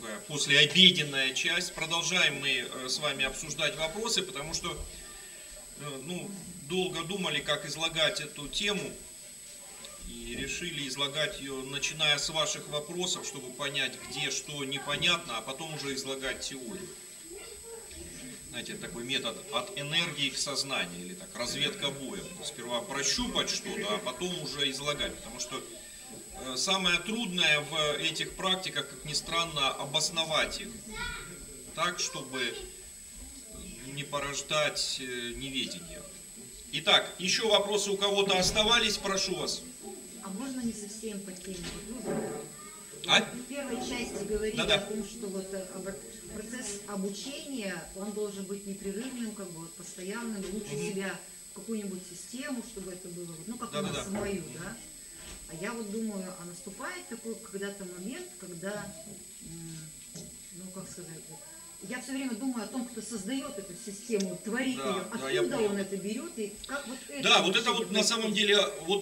такая послеобеденная часть. Продолжаем мы с вами обсуждать вопросы, потому что долго думали, как излагать эту тему. И решили излагать ее, начиная с ваших вопросов, чтобы понять, где что непонятно, а потом уже излагать теорию. Знаете, такой метод от энергии к сознанию, или так, разведка боем. Сперва прощупать что-то, а потом уже излагать. Потому что самое трудное в этих практиках, как ни странно, обосновать их так, чтобы не порождать неведение. Итак, еще вопросы у кого-то оставались, прошу вас. А можно не совсем по теме? В первой части говорили о том, что вот процесс обучения, он должен быть непрерывным, как бы вот постоянным, лучше себя в какую-нибудь систему, чтобы это было, как у нас в мою, да? А я вот думаю, а наступает такой когда-то момент, когда, как сказать, я все время думаю о том, кто создает эту систему, творит ее, откуда он это берет и как вот это... Да, вот это вот на самом деле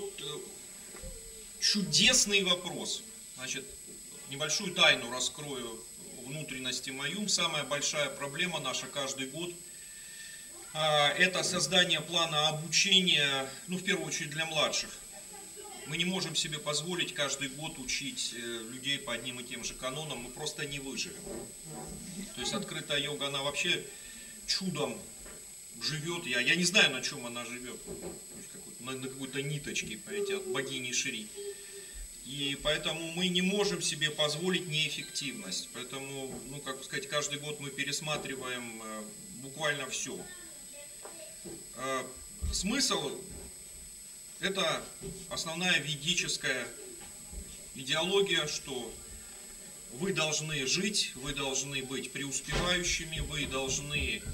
чудесный вопрос. Значит, небольшую тайну раскрою внутренности мою. Самая большая проблема наша каждый год – это создание плана обучения, в первую очередь для младших. Мы не можем себе позволить каждый год учить людей по одним и тем же канонам, мы просто не выживем. То есть открытая йога, она вообще чудом живет. Я не знаю, на чем она живет. На какой-то ниточке, понимаете, от богини Шри. И поэтому мы не можем себе позволить неэффективность. Поэтому, каждый год мы пересматриваем буквально все. Смысл – это основная ведическая идеология, что вы должны жить, вы должны быть преуспевающими, вы должны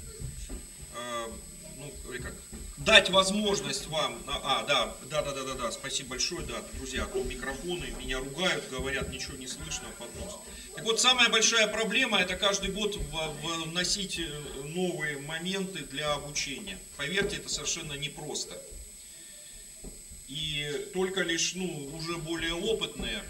дать возможность вам, спасибо большое, друзья, микрофоны, меня ругают, говорят, ничего не слышно под нос. Так вот, самая большая проблема – это каждый год вносить новые моменты для обучения. Поверьте, это совершенно непросто. И только лишь, уже более опытные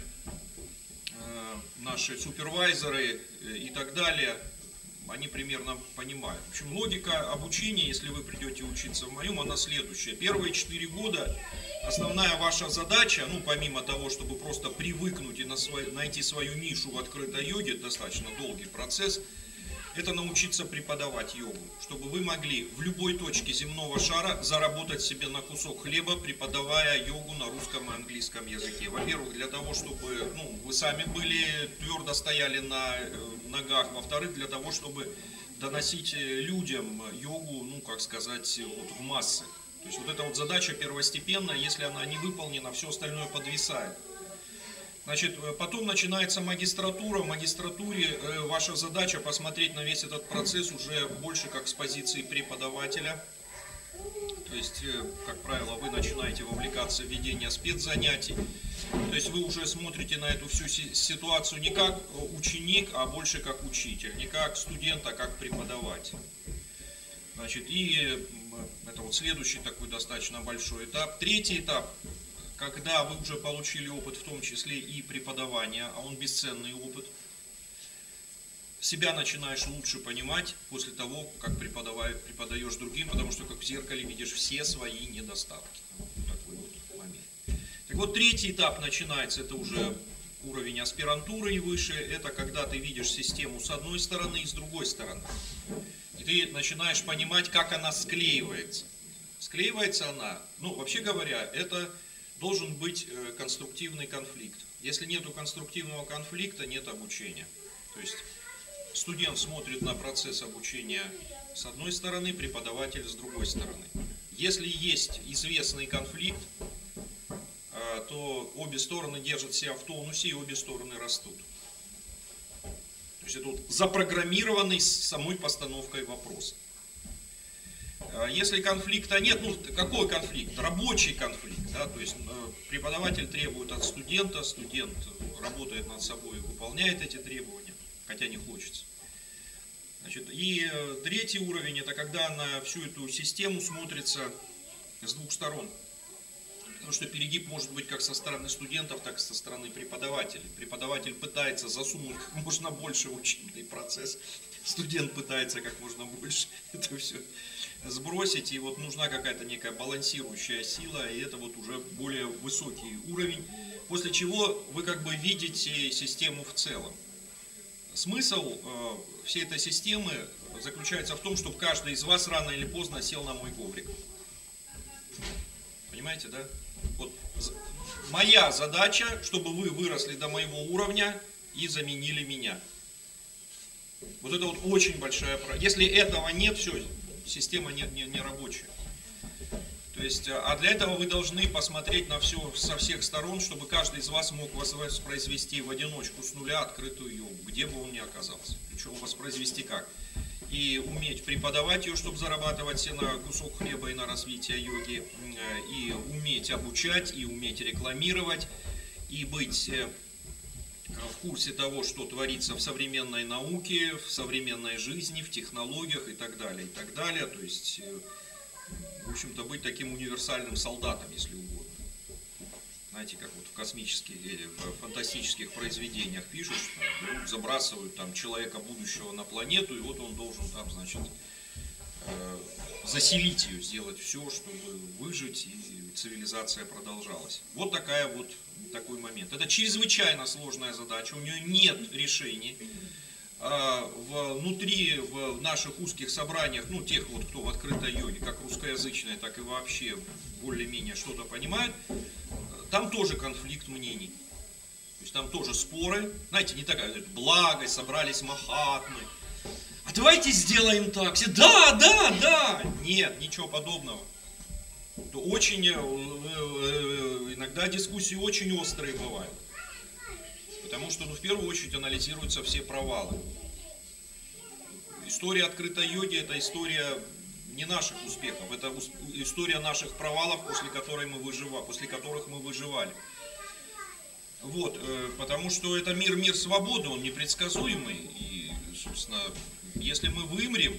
наши супервайзеры и так далее, они примерно понимают. В общем, логика обучения, если вы придете учиться в моем, она следующая. Первые 4 года основная ваша задача, помимо того, чтобы просто привыкнуть и найти свою нишу в открытой йоге, достаточно долгий процесс, это научиться преподавать йогу, чтобы вы могли в любой точке земного шара заработать себе на кусок хлеба, преподавая йогу на русском и английском языке. Во-первых, для того, чтобы вы сами были твердо стояли на ногах. Во-вторых, для того, чтобы доносить людям йогу, в массы. То есть вот эта вот задача первостепенная, если она не выполнена, все остальное подвисает. Значит, потом начинается магистратура. В магистратуре ваша задача посмотреть на весь этот процесс уже больше как с позиции преподавателя. То есть, как правило, вы начинаете вовлекаться в ведение спецзанятий. То есть вы уже смотрите на эту всю ситуацию не как ученик, а больше как учитель. Не как студент, а как преподаватель. Значит, и это вот следующий такой достаточно большой этап. Третий этап. Когда вы уже получили опыт, в том числе и преподавания, а он бесценный опыт, себя начинаешь лучше понимать после того, как преподаешь другим, потому что как в зеркале видишь все свои недостатки. Вот такой вот момент. Так вот, третий этап начинается, это уже уровень аспирантуры и выше, это когда ты видишь систему с одной стороны и с другой стороны. И ты начинаешь понимать, как она склеивается. Склеивается она, вообще говоря, это должен быть конструктивный конфликт. Если нет конструктивного конфликта, нет обучения. То есть студент смотрит на процесс обучения с одной стороны, преподаватель с другой стороны. Если есть известный конфликт, то обе стороны держат себя в тонусе и обе стороны растут. То есть это вот запрограммированный с самой постановкой вопроса. Если конфликта нет, какой конфликт? Рабочий конфликт. Да? То есть преподаватель требует от студента, студент работает над собой и выполняет эти требования, хотя не хочется. Значит, и третий уровень, это когда на всю эту систему смотрится с двух сторон. Потому что перегиб может быть как со стороны студентов, так и со стороны преподавателей. Преподаватель пытается засунуть как можно больше в учебный процесс, студент пытается как можно больше это все сбросить, и вот нужна какая-то некая балансирующая сила, и это вот уже более высокий уровень, после чего вы как бы видите систему в целом. Смысл всей этой системы заключается в том, чтобы каждый из вас рано или поздно сел на мой коврик. Понимаете, да? Вот моя задача, чтобы вы выросли до моего уровня и заменили меня. Вот это вот очень большая проблема. Если этого нет, все, система не рабочая. То есть, а для этого вы должны посмотреть на все со всех сторон, чтобы каждый из вас мог воспроизвести в одиночку с нуля открытую йогу, где бы он ни оказался. Причем воспроизвести как? И уметь преподавать ее, чтобы зарабатывать себе на кусок хлеба и на развитие йоги, и уметь обучать, и уметь рекламировать, и быть в курсе того, что творится в современной науке, в современной жизни, в технологиях и так далее, и так далее. То есть, в общем-то, быть таким универсальным солдатом, если угодно. Знаете, как вот в космических или в фантастических произведениях пишут, что забрасывают там человека будущего на планету, и вот он должен там, значит, заселить ее, сделать все, чтобы выжить и цивилизация продолжалась. Вот такой момент. Это чрезвычайно сложная задача, у нее нет решений. Внутри, в наших узких собраниях, ну, тех вот, кто в открытой йоге, как русскоязычные, так и вообще более-менее что-то понимают, там тоже конфликт мнений. То есть там тоже споры. Знаете, не такая благость, собрались махатмы. А давайте сделаем так. Все, да. Нет, ничего подобного. Очень, иногда дискуссии очень острые бывают. Потому что, в первую очередь, анализируются все провалы. История открытой йоги – это история не наших успехов, это история наших провалов, после которых мы выживали. Вот, потому что это мир свободы, он непредсказуемый. И, собственно, если мы вымрем,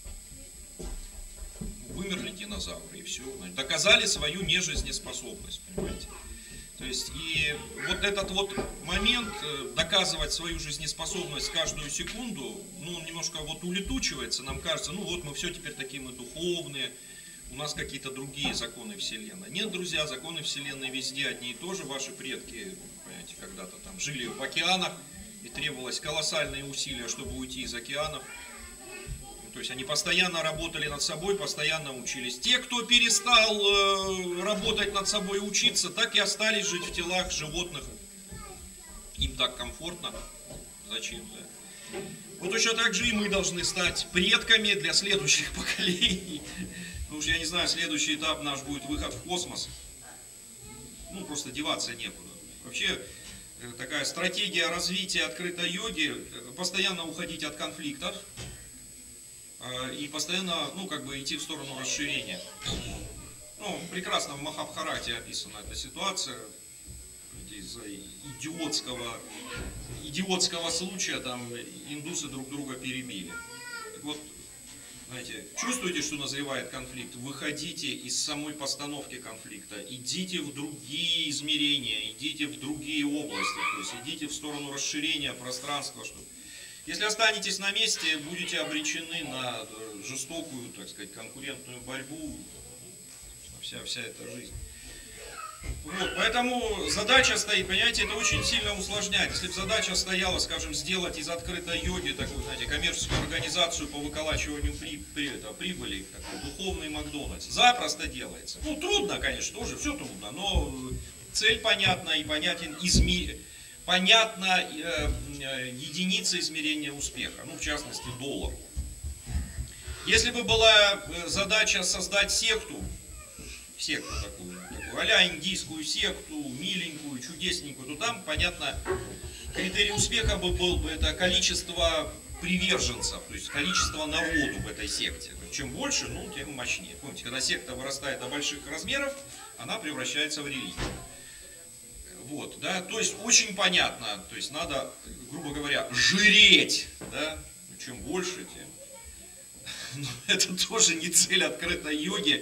вымерли динозавры, и все. Доказали свою нежизнеспособность, понимаете? То есть, и вот этот вот момент доказывать свою жизнеспособность каждую секунду, ну, немножко вот улетучивается, нам кажется, ну вот мы все теперь такие мы духовные, у нас какие-то другие законы Вселенной. Нет, друзья, законы Вселенной везде одни и то же, ваши предки, понимаете, когда-то там жили в океанах, и требовалось колоссальные усилия, чтобы уйти из океанов. То есть они постоянно работали над собой, постоянно учились. Те, кто перестал работать над собой и учиться, так и остались жить в телах животных. Им так комфортно. Зачем? Да? Вот точно так же и мы должны стать предками для следующих поколений. Потому что, я не знаю, следующий этап наш будет выход в космос. Ну, просто деваться некуда. Вообще, такая стратегия развития открытой йоги, постоянно уходить от конфликтов. И постоянно, ну, как бы идти в сторону расширения. Ну, прекрасно в Махабхарате описана эта ситуация. Из-за идиотского случая там индусы друг друга перебили. Так вот, знаете, чувствуете, что назревает конфликт? Выходите из самой постановки конфликта. Идите в другие измерения, идите в другие области. То есть идите в сторону расширения пространства, чтобы... Если останетесь на месте, будете обречены на жестокую, так сказать, конкурентную борьбу, вся эта жизнь. Вот, поэтому задача стоит, понимаете, это очень сильно усложняет. Если бы задача стояла, скажем, сделать из открытой йоги такую, знаете, коммерческую организацию по выколачиванию прибыли, такой духовный Макдональдс, запросто делается. Ну, трудно, конечно, тоже все трудно, но цель понятна и понятна единица измерения успеха, ну, в частности, доллар. Если бы была задача создать секту такую а-ля индийскую секту, миленькую, чудесненькую, то там, понятно, критерий успеха был бы это количество приверженцев, то есть количество народу в этой секте. Чем больше, ну, тем мощнее. Помните, когда секта вырастает до больших размеров, она превращается в религию. Вот, да, то есть очень понятно, то есть надо, грубо говоря, жиреть, да, чем больше, тем. Но это тоже не цель открытой йоги,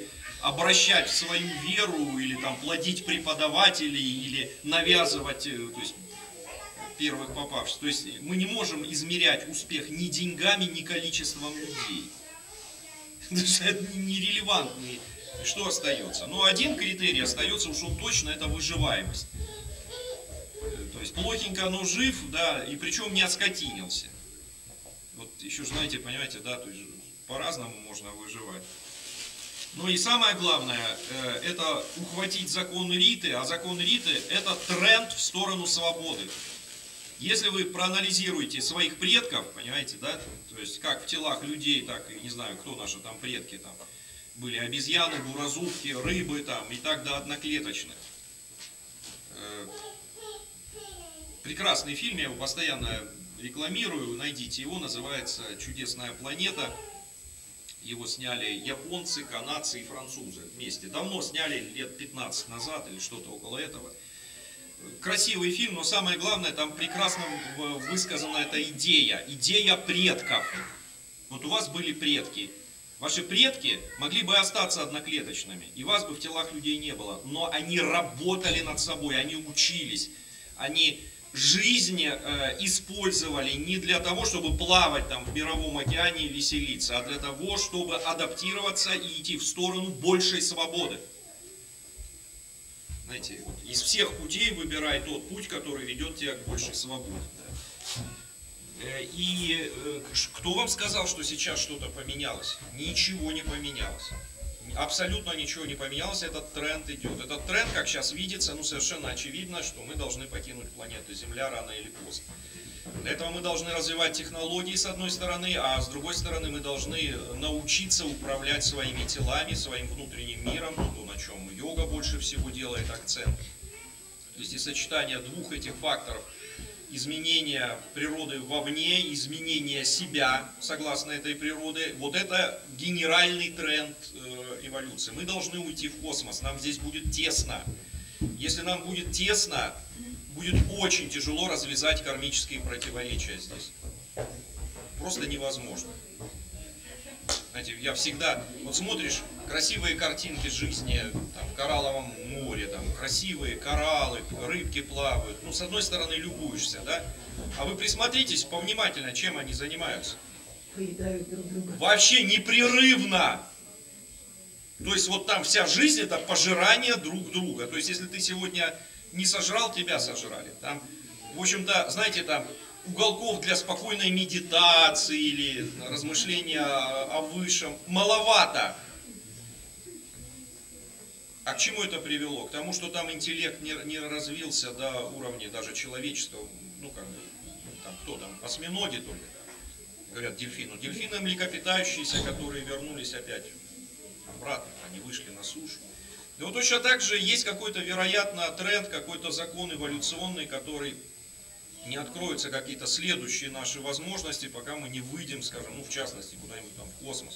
обращать в свою веру, или там плодить преподавателей, или навязывать, то есть, первых попавших. То есть мы не можем измерять успех ни деньгами, ни количеством людей. Это нерелевантно. Что остается? Ну, один критерий остается, уж он точно, это выживаемость. То есть плохенько, но жив, да, и причем не оскотинился. Вот еще, знаете, понимаете, да, то есть по-разному можно выживать. Ну и самое главное, это ухватить закон Риты, а закон Риты это тренд в сторону свободы. Если вы проанализируете своих предков, понимаете, да, то есть как в телах людей, так и, не знаю, кто наши там предки, там были обезьяны, буразутки, рыбы там и так до одноклеточных. Прекрасный фильм, я его постоянно рекламирую, найдите его, называется «Чудесная планета». Его сняли японцы, канадцы и французы вместе. Давно сняли, лет 15 назад или что-то около этого. Красивый фильм, но самое главное, там прекрасно высказана эта идея. Идея предков. Вот у вас были предки. Ваши предки могли бы остаться одноклеточными, и вас бы в телах людей не было. Но они работали над собой, они учились. Они жизнь использовали не для того, чтобы плавать там в мировом океане и веселиться, а для того, чтобы адаптироваться и идти в сторону большей свободы. Знаете, из всех путей выбирай тот путь, который ведет тебя к большей свободе. И кто вам сказал, что сейчас что-то поменялось? Ничего не поменялось. Абсолютно ничего не поменялось, этот тренд идет. Этот тренд, как сейчас видится, ну совершенно очевидно, что мы должны покинуть планету Земля рано или поздно. Для этого мы должны развивать технологии с одной стороны, а с другой стороны мы должны научиться управлять своими телами, своим внутренним миром, то, на чем йога больше всего делает акцент. То есть и сочетание двух этих факторов, изменения природы вовне, изменения себя согласно этой природе, вот это генеральный тренд эволюции. Мы должны уйти в космос, нам здесь будет тесно. Если нам будет тесно, будет очень тяжело развязать кармические противоречия здесь. Просто невозможно. Знаете, я всегда, вот смотришь красивые картинки жизни там, в коралловом море, там, красивые кораллы, рыбки плавают. Ну, с одной стороны, любуешься, да? А вы присмотритесь повнимательно, чем они занимаются. Поедают друг друга. Вообще непрерывно. То есть вот там вся жизнь это пожирание друг друга. То есть если ты сегодня не сожрал, тебя сожрали. Там, в общем-то, знаете, там уголков для спокойной медитации или размышления о высшем маловато. А к чему это привело? К тому, что там интеллект не развился до уровня даже человеческого. Ну, как бы, там, кто там, осьминоги только, говорят, дельфины. Дельфины млекопитающиеся, которые вернулись опять обратно, они вышли на сушу. И вот точно так же есть какой-то, вероятно, тренд, какой-то закон эволюционный, который не откроются какие-то следующие наши возможности, пока мы не выйдем, скажем, ну, в частности, куда-нибудь там в космос.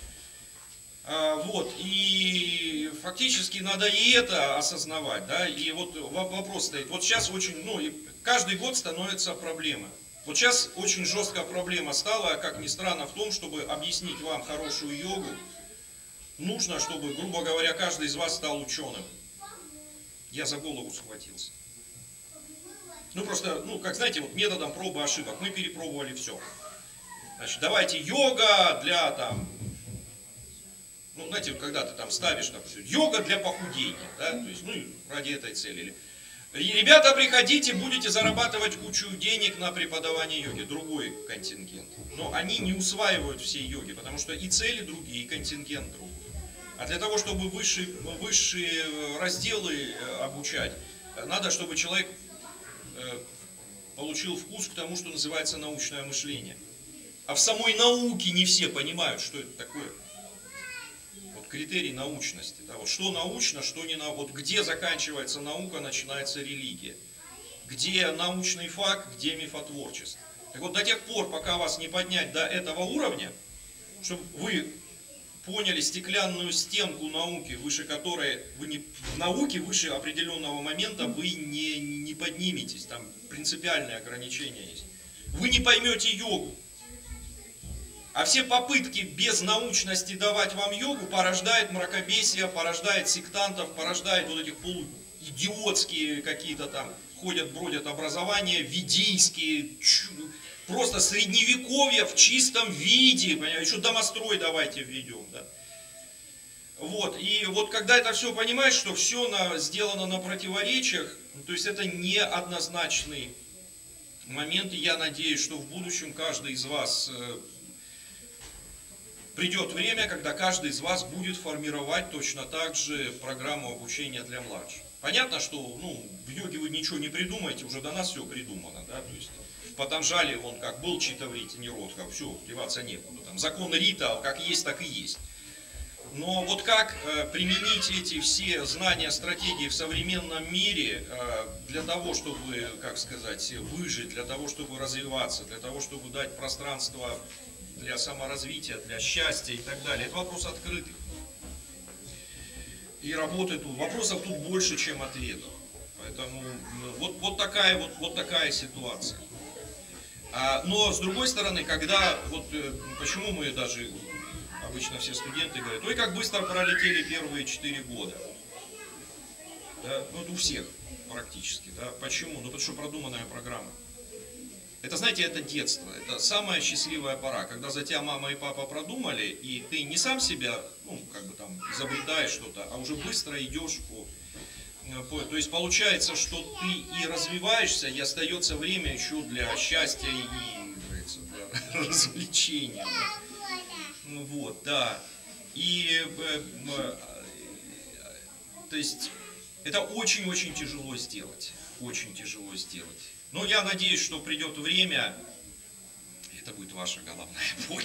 Вот, и фактически надо и это осознавать, да, и вот вопрос стоит, вот сейчас очень, ну, и каждый год становится проблема. Вот сейчас очень жесткая проблема стала, как ни странно, в том, чтобы объяснить вам хорошую йогу, нужно, чтобы, грубо говоря, каждый из вас стал ученым. Я за голову схватился. Ну просто, ну как знаете, вот методом пробы ошибок мы перепробовали все. Значит, давайте йога для там, ну знаете, когда ты там ставишь, допустим, йога для похудения, да, то есть, ну ради этой цели. Ребята, приходите, будете зарабатывать кучу денег на преподавание йоги, другой контингент. Но они не усваивают все йоги, потому что и цели другие, и контингент другой. А для того, чтобы высшие разделы обучать, надо, чтобы человек получил вкус к тому, что называется научное мышление. А в самой науке не все понимают, что это такое. Вот критерий научности. Да, вот что научно, что не научно. Вот где заканчивается наука, начинается религия. Где научный факт, где мифотворчество. Так вот, до тех пор, пока вас не поднять до этого уровня, чтобы вы поняли стеклянную стенку науки, выше которой вы не, в науке выше определенного момента вы не подниметесь, там принципиальные ограничения есть. Вы не поймете йогу. А все попытки без научности давать вам йогу порождает мракобесие, порождает сектантов, порождает вот этих полуидиотские какие-то там, ходят, бродят образования, ведийские, просто средневековье в чистом виде, понимаете, еще домострой давайте введем, да. Вот, и вот когда это все понимаешь, что все сделано на противоречиях, то есть это неоднозначный момент, и я надеюсь, что в будущем каждый из вас, придет время, когда каждый из вас будет формировать точно так же программу обучения для младших. Понятно, что в йоге вы ничего не придумаете, уже до нас все придумано, да, то есть в Патанджали он как был читаврити ниродха, все, деваться некуда, там закон Рита как есть, так и есть. Но вот как применить эти все знания, стратегии в современном мире для того, чтобы, как сказать, выжить, для того, чтобы развиваться, для того, чтобы дать пространство для саморазвития, для счастья и так далее. Это вопрос открытый. И работы тут, вопросов тут больше, чем ответов. Поэтому вот такая ситуация. Но с другой стороны, когда, почему мы даже, обычно все студенты говорят, ой, как быстро пролетели первые 4 года. Да, у всех практически. Да. Почему? Потому что продуманная программа. Это, знаете, это детство, это самая счастливая пора, когда за тебя мама и папа продумали, и ты не сам себя, изобретаешь что-то, а уже быстро идешь то есть получается, что ты и развиваешься, и остается время еще для счастья и, для развлечения. Да. И, то есть, это очень-очень тяжело сделать, очень тяжело сделать. Но я надеюсь, что придет время, и это будет ваша головная боль.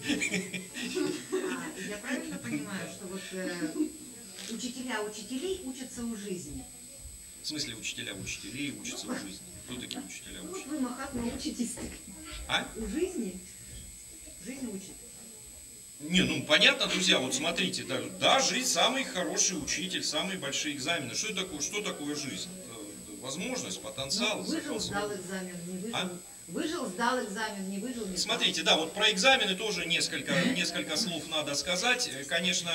Я правильно понимаю, что учителя учителей учатся у жизни? В смысле учителя учителей учатся у жизни? Кто такие учителя учителей? Вы, Махатма, учитесь. У жизни? Жизнь учит. Не, понятно, друзья, вот смотрите, да, жизнь самый хороший учитель, самые большие экзамены. Что такое жизнь? Возможность, потенциал. Выжил, сдал экзамен, не выжил. Выжил, сдал экзамен, не выжил, не сдал. Смотрите, да, вот про экзамены тоже несколько слов надо сказать. Конечно,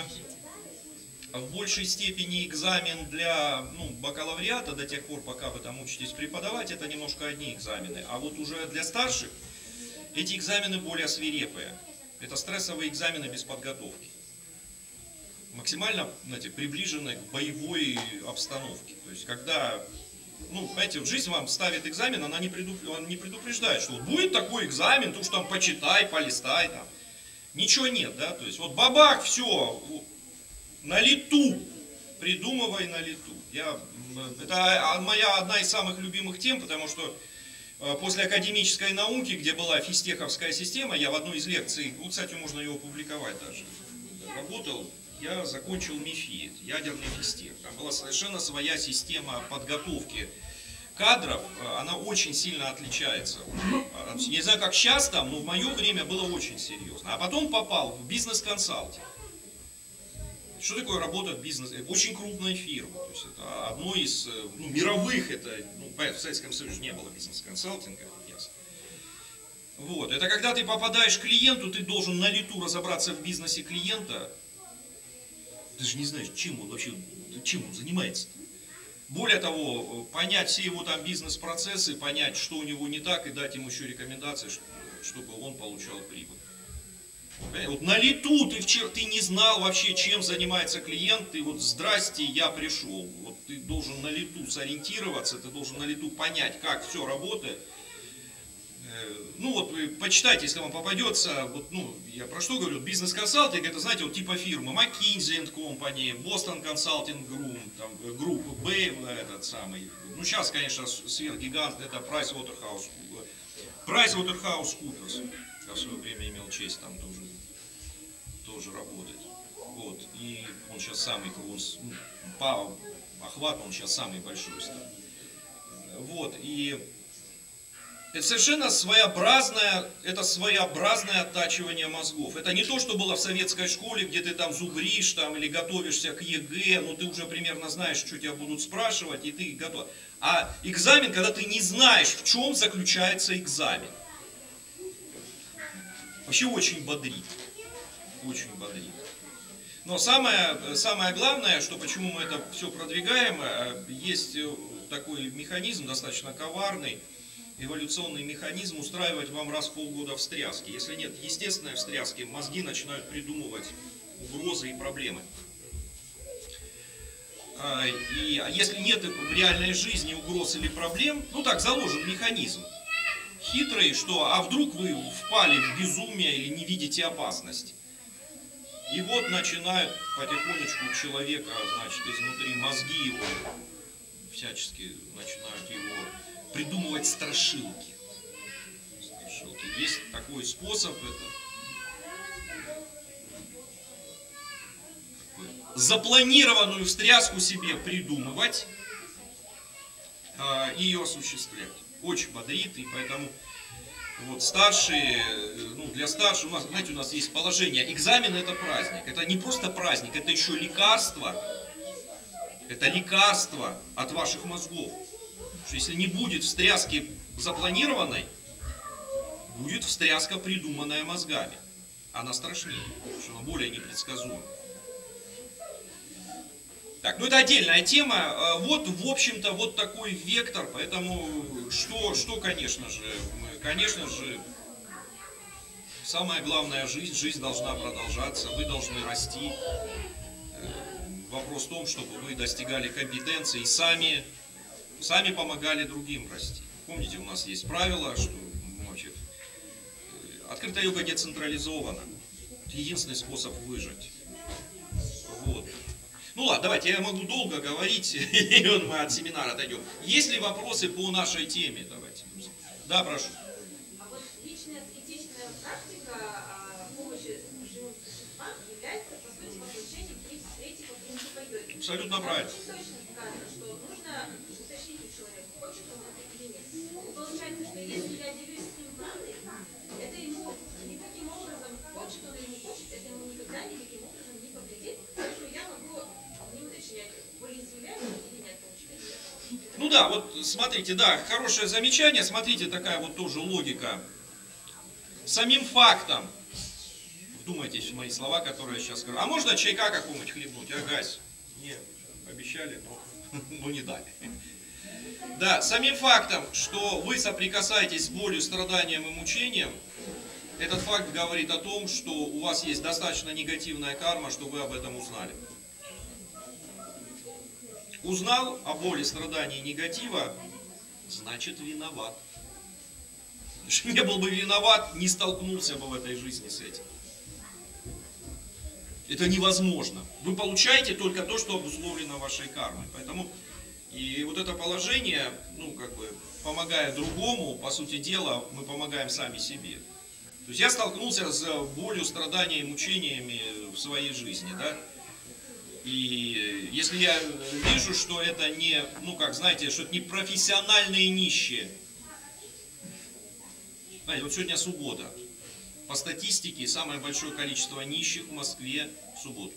в большей степени экзамен для бакалавриата, до тех пор, пока вы там учитесь преподавать, это немножко одни экзамены. А вот уже для старших эти экзамены более свирепые. Это стрессовые экзамены без подготовки. Максимально, приближены к боевой обстановке. То есть, когда, знаете, жизнь вам ставит экзамен, она не предупреждает, что будет такой экзамен, ты уж там почитай, полистай, там. Ничего нет, да, то есть, бабах, все, на лету, придумывай на лету. Это моя одна из самых любимых тем, потому что после академической науки, где была физтеховская система, я в одной из лекций, кстати, можно ее опубликовать даже, работал, я закончил МИФИ, ядерный физтех. Там была совершенно своя система подготовки кадров, она очень сильно отличается. Не знаю, как сейчас там, но в мое время было очень серьезно. А потом попал в бизнес-консалтинг. Что такое работа в бизнесе? Очень крупная фирма. То есть это одно из мировых, в Советском Союзе не было бизнес-консалтинга, ясно. Это когда ты попадаешь к клиенту, ты должен на лету разобраться в бизнесе клиента. Ты же не знаешь, чем он вообще, чем он занимается. Более того, понять все его там бизнес-процессы, понять, что у него не так, и дать ему еще рекомендации, чтобы он получал прибыль. На лету ты не знал вообще, чем занимается клиент, ты здрасте, я пришел. Ты должен на лету сориентироваться, ты должен на лету понять, как все работает. Вы почитайте, если вам попадется, я про что говорю, бизнес-консалтинг, это, знаете, типа фирмы McKinsey & Company, Boston Consulting Group, группа B, этот самый, сейчас, конечно, сверхгигант, это PricewaterhouseCoopers, я в свое время имел честь там тоже работать, и он сейчас самый, по охвату он сейчас самый большой стал, и это совершенно своеобразное оттачивание мозгов. Это не то, что было в советской школе, где ты там зубришь или готовишься к ЕГЭ, но ты уже примерно знаешь, что тебя будут спрашивать, и ты готов. А экзамен, когда ты не знаешь, в чем заключается экзамен. Вообще очень бодрит. Очень бодрит. Но самое главное, что почему мы это все продвигаем, есть такой механизм, достаточно коварный, эволюционный механизм, устраивать вам раз в полгода встряски. Если нет естественной встряски, мозги начинают придумывать угрозы и проблемы. А если нет в реальной жизни угроз или проблем, ну так заложен механизм хитрый, что а вдруг вы впали в безумие или не видите опасности. И вот начинают потихонечку человека, значит, изнутри мозги его всячески начинают его придумывать страшилки. Есть такой способ, это запланированную встряску себе придумывать и ее осуществлять. Очень бодрит, и поэтому вот старшие, ну для старших, у нас, знаете, у нас есть положение, экзамен это праздник, это не просто праздник, это еще лекарство, это лекарство от ваших мозгов. Что если не будет встряски запланированной, будет встряска, придуманная мозгами. Она страшнее, потому что она более непредсказуема. Так, ну это отдельная тема. Вот, в общем-то, вот такой вектор. Поэтому, что, конечно же, самое главное, жизнь должна продолжаться, вы должны расти. Вопрос в том, чтобы вы достигали компетенции и сами помогали другим расти. Помните, у нас есть правило, что открытая йога децентрализована. Это единственный способ выжить. Вот. Ну ладно, давайте, я могу долго говорить, и мы от семинара отойдем. Есть ли вопросы по нашей теме? Давайте. Да, прошу. А вот личная аскетичная практика помощи живым существам является, по сути, воплощением третьего принципа йоги. Абсолютно правильно. Очень точно сказано, что нужно уточнить у человека, хочет он это или нет. Получается, что если я делюсь с ним правдой, это ему никаким образом, хочет он или не хочет, это ему никогда никаким образом не повредит, так что я могу не уточнять, уязвляю или нет, получить. Ну да, вот смотрите, да, хорошее замечание, смотрите, такая вот тоже логика. Самим фактом, вдумайтесь в мои слова, которые я сейчас скажу, а можно чайка какого-нибудь хлебнуть, Гась? Нет, обещали, но не дали. Да, самим фактом, что вы соприкасаетесь с болью, страданием и мучением, этот факт говорит о том, что у вас есть достаточно негативная карма, что вы об этом узнали. Узнал о боли, страдании, негатива, значит виноват. Если не был бы виноват, не столкнулся бы в этой жизни с этим. Это невозможно. Вы получаете только то, что обусловлено вашей кармой. Поэтому и вот это положение, ну как бы, помогая другому, по сути дела, мы помогаем сами себе. То есть я столкнулся с болью, страданиями, мучениями в своей жизни, да. И если я вижу, что это не, ну как, знаете, что это не профессиональные нищие. Знаете, вот сегодня суббота. По статистике, самое большое количество нищих в Москве в субботу.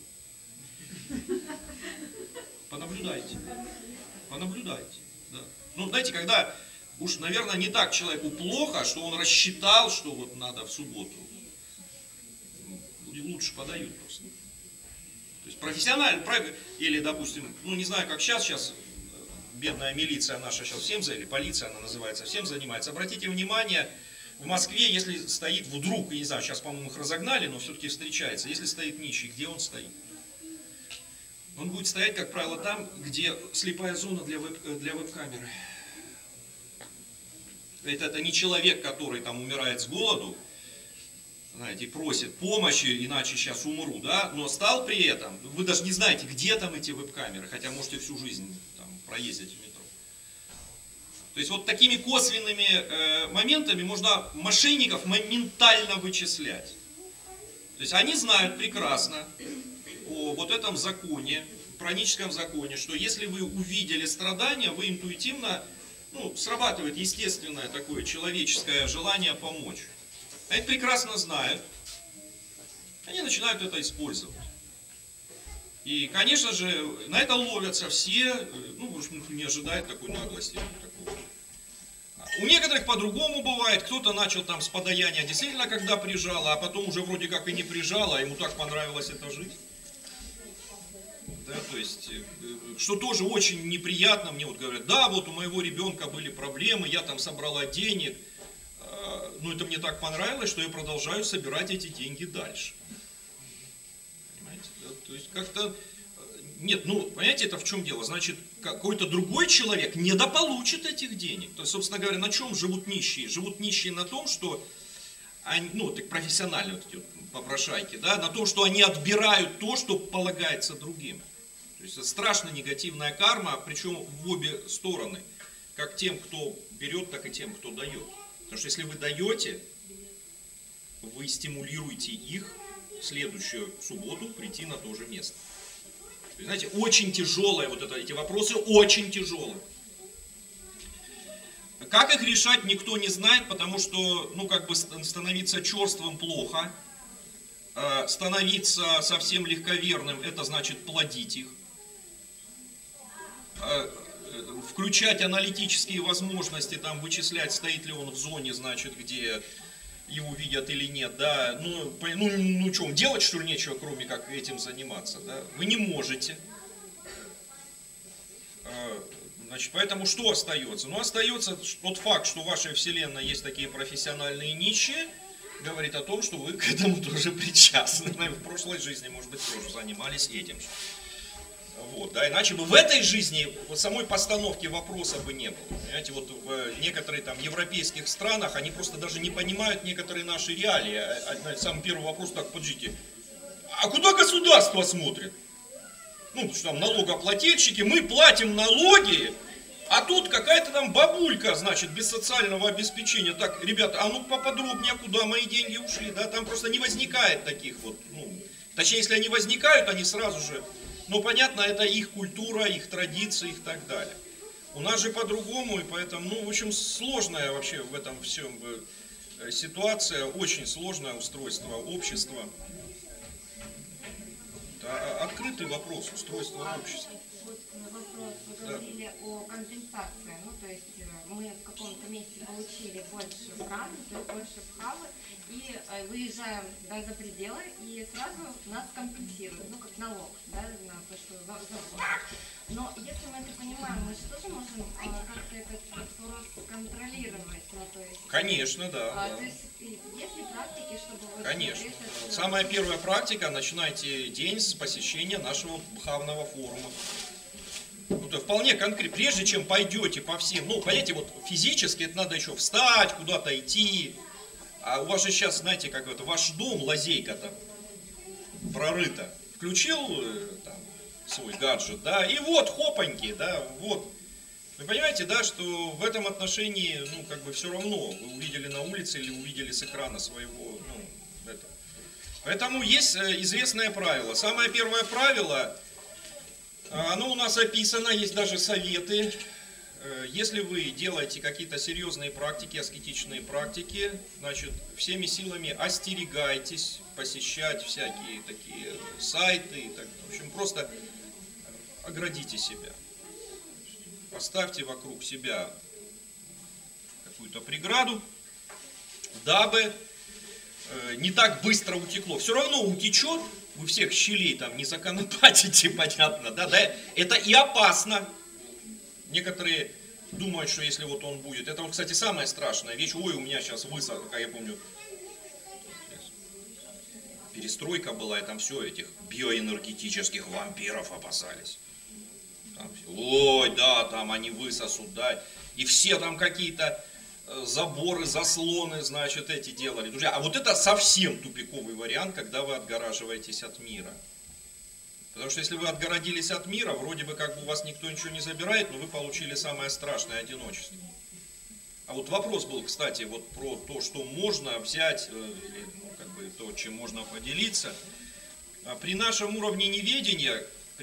Понаблюдайте. Понаблюдайте. Да. Ну, знаете, когда уж, наверное, не так человеку плохо, что он рассчитал, что вот надо в субботу. Люди лучше подают просто. То есть профессионально, или, допустим, ну не знаю, как сейчас бедная милиция наша сейчас всем, или полиция она называется, всем занимается. Обратите внимание, в Москве, если стоит вдруг, я не знаю, сейчас, по-моему, их разогнали, но все-таки встречается, если стоит нищий, где он стоит? Он будет стоять, как правило, там, где слепая зона для веб-камеры. Это не человек, который там умирает с голоду, знаете, просит помощи, иначе сейчас умру, да, но стал при этом, вы даже не знаете, где там эти веб-камеры, хотя можете всю жизнь там проездить в метро. То есть вот такими косвенными моментами можно мошенников моментально вычислять. То есть они знают прекрасно о вот этом законе, праническом законе, что если вы увидели страдания, вы интуитивно, ну, срабатывает естественное такое человеческое желание помочь. Они прекрасно знают, они начинают это использовать. И, конечно же, на это ловятся все, ну, в общем, не ожидают такой наглости. У некоторых по-другому бывает, кто-то начал там с подаяния действительно, когда прижало, а потом уже вроде как и не прижало, а ему так понравилась эта жизнь. Да, то есть, что тоже очень неприятно, мне вот говорят, да, вот у моего ребенка были проблемы, я там собрала денег, но это мне так понравилось, что я продолжаю собирать эти деньги дальше. Понимаете, да? То есть как-то, нет, ну, понимаете, это в чем дело? Значит, какой-то другой человек недополучит этих денег. То есть, собственно говоря, на чем живут нищие? Живут нищие на том, что, они, ну, так профессионально вот эти вот попрошайки, да, на том, что они отбирают то, что полагается другим. То есть, это страшно негативная карма, причем в обе стороны. Как тем, кто берет, так и тем, кто дает. Потому что если вы даете, вы стимулируете их в следующую субботу прийти на то же место. Знаете, очень тяжелые вот это, эти вопросы, очень тяжелые. Как их решать, никто не знает, потому что, ну, как бы становиться черствым плохо, становиться совсем легковерным, это значит плодить их. Включать аналитические возможности, там, вычислять, стоит ли он в зоне, значит, где его видят или нет, да, ну что, делать что ли нечего, кроме как этим заниматься, да, вы не можете. Значит, поэтому что остается? Ну, остается тот факт, что в вашей вселенной есть такие профессиональные нищие, говорит о том, что вы к этому тоже причастны. В прошлой жизни, может быть, тоже занимались этим же. Вот, да, иначе бы в этой жизни вот самой постановки вопроса бы не было. Понимаете, вот в некоторых там европейских странах они просто даже не понимают некоторые наши реалии. Самый первый вопрос, так, подождите, а куда государство смотрит? Ну, потому что там налогоплательщики, мы платим налоги, а тут какая-то там бабулька, значит, без социального обеспечения. Так, ребята, а ну поподробнее, куда мои деньги ушли, да, там просто не возникает таких вот, ну, точнее, если они возникают, они сразу же... Ну, понятно, это их культура, их традиции и так далее. У нас же по-другому, и поэтому, ну, в общем, сложная вообще в этом всем ситуация, очень сложное устройство общества. Это открытый вопрос устройства общества. Вот вопрос, вы говорили о компенсации, ну, то есть мы в каком-то месте получили больше праны, то есть больше вхавы, и выезжаем, да, за пределы, и сразу нас компенсируют, ну, как налог, да, на то, что заплатят. Но если мы это понимаем, мы же тоже можем как-то этот вопрос контролировать, ну, то есть... Конечно, да. То есть есть ли практики, чтобы... Вот, конечно. это... Самая первая практика, начинайте день с посещения нашего духовного форума. Ну, это вполне конкретно. Прежде чем пойдете по всем, ну, понимаете, вот физически это надо еще встать, куда-то идти. А у вас же сейчас, знаете, как это, ваш дом, лазейка там прорыта. Включил там свой гаджет, да, и вот, хопаньки, да, вот. Вы понимаете, да, что в этом отношении, ну, как бы все равно, вы увидели на улице или увидели с экрана своего, ну, это. Поэтому есть известное правило. Самое первое правило, оно у нас описано, есть даже советы. Если вы делаете какие-то серьезные практики, аскетичные практики, значит, всеми силами остерегайтесь посещать всякие такие сайты и так далее. В общем, просто оградите себя. Поставьте вокруг себя какую-то преграду, дабы не так быстро утекло. Все равно утечет, вы всех щелей там не законопатите, понятно, да? Это и опасно. Некоторые думают, что если вот он будет, это вот, кстати, самая страшная вещь, ой, у меня сейчас высоко, я помню, перестройка была, и там все, этих биоэнергетических вампиров опасались. Там все, ой, да, там они высосут, да, и все там какие-то заборы, заслоны, значит, эти делали. Друзья, а вот это совсем тупиковый вариант, когда вы отгораживаетесь от мира. Потому что если вы отгородились от мира, вроде бы как бы у вас никто ничего не забирает, но вы получили самое страшное одиночество. А вот вопрос был, кстати, вот про то, что можно взять, или, ну, как бы то, чем можно поделиться. При нашем уровне неведения,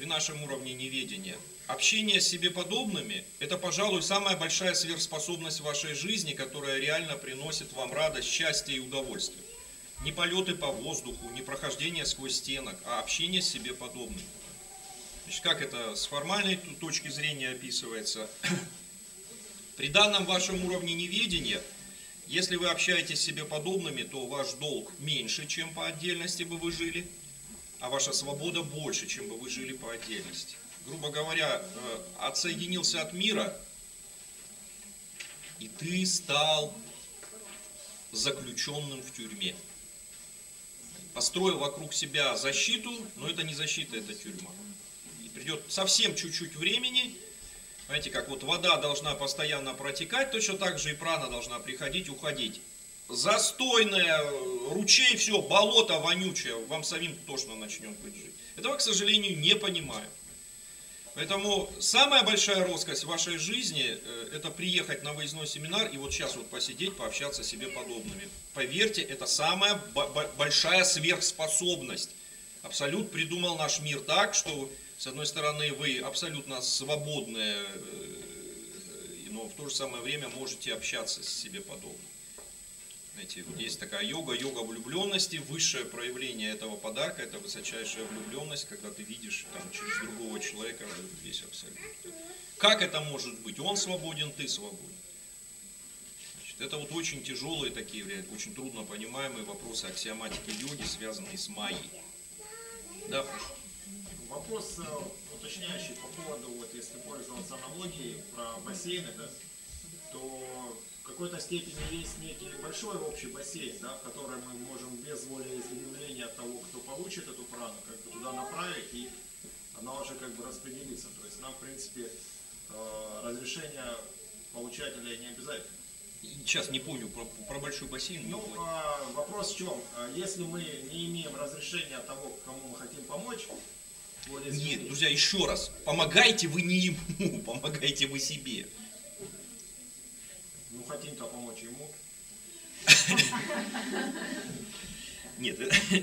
общение с себе подобными, это, пожалуй, самая большая сверхспособность в вашей жизни, которая реально приносит вам радость, счастье и удовольствие. Не полеты по воздуху, не прохождение сквозь стенок, а общение с себе подобным. Значит, как это с формальной точки зрения описывается? При данном вашем уровне неведения, если вы общаетесь с себе подобными, то ваш долг меньше, чем по отдельности бы вы жили, а ваша свобода больше, чем бы вы жили по отдельности. Грубо говоря, отсоединился от мира, и ты стал заключенным в тюрьме. Построил вокруг себя защиту, но это не защита, это тюрьма. И придет совсем чуть-чуть времени, знаете, как вот вода должна постоянно протекать, точно так же и прана должна приходить, уходить. Застойная, ручей, все, болото вонючее, вам самим тошно начнет быть жить. Этого, к сожалению, не понимаю. Поэтому самая большая роскошь в вашей жизни – это приехать на выездной семинар и вот сейчас вот посидеть, пообщаться с себе подобными. Поверьте, это самая большая сверхспособность. Абсолют придумал наш мир так, что с одной стороны вы абсолютно свободны, но в то же самое время можете общаться с себе подобными. Знаете, вот есть такая йога влюбленности, высшее проявление этого подарка, это высочайшая влюбленность, когда ты видишь там, через другого человека весь абсолют. Как это может быть? Он свободен, ты свободен. Значит, это вот очень тяжелые такие, очень трудно понимаемые вопросы аксиоматики йоги, связанные с майей. Да, прошу. Вопрос уточняющий по поводу, вот если пользоваться аналогией про бассейны, да, то в какой-то степени есть некий большой общий бассейн, да, в который мы можем без волеизъявления того, кто получит эту прану, как бы туда направить, и она уже как бы распределится. То есть нам, в принципе, разрешение получателя не обязательно. Сейчас не помню про большой бассейн. Ну, вопрос в чем? Если мы не имеем разрешения того, кому мы хотим помочь, нет, друзья, еще раз, помогайте вы не ему, помогайте вы себе. Ну, хотим-то помочь ему. Нет,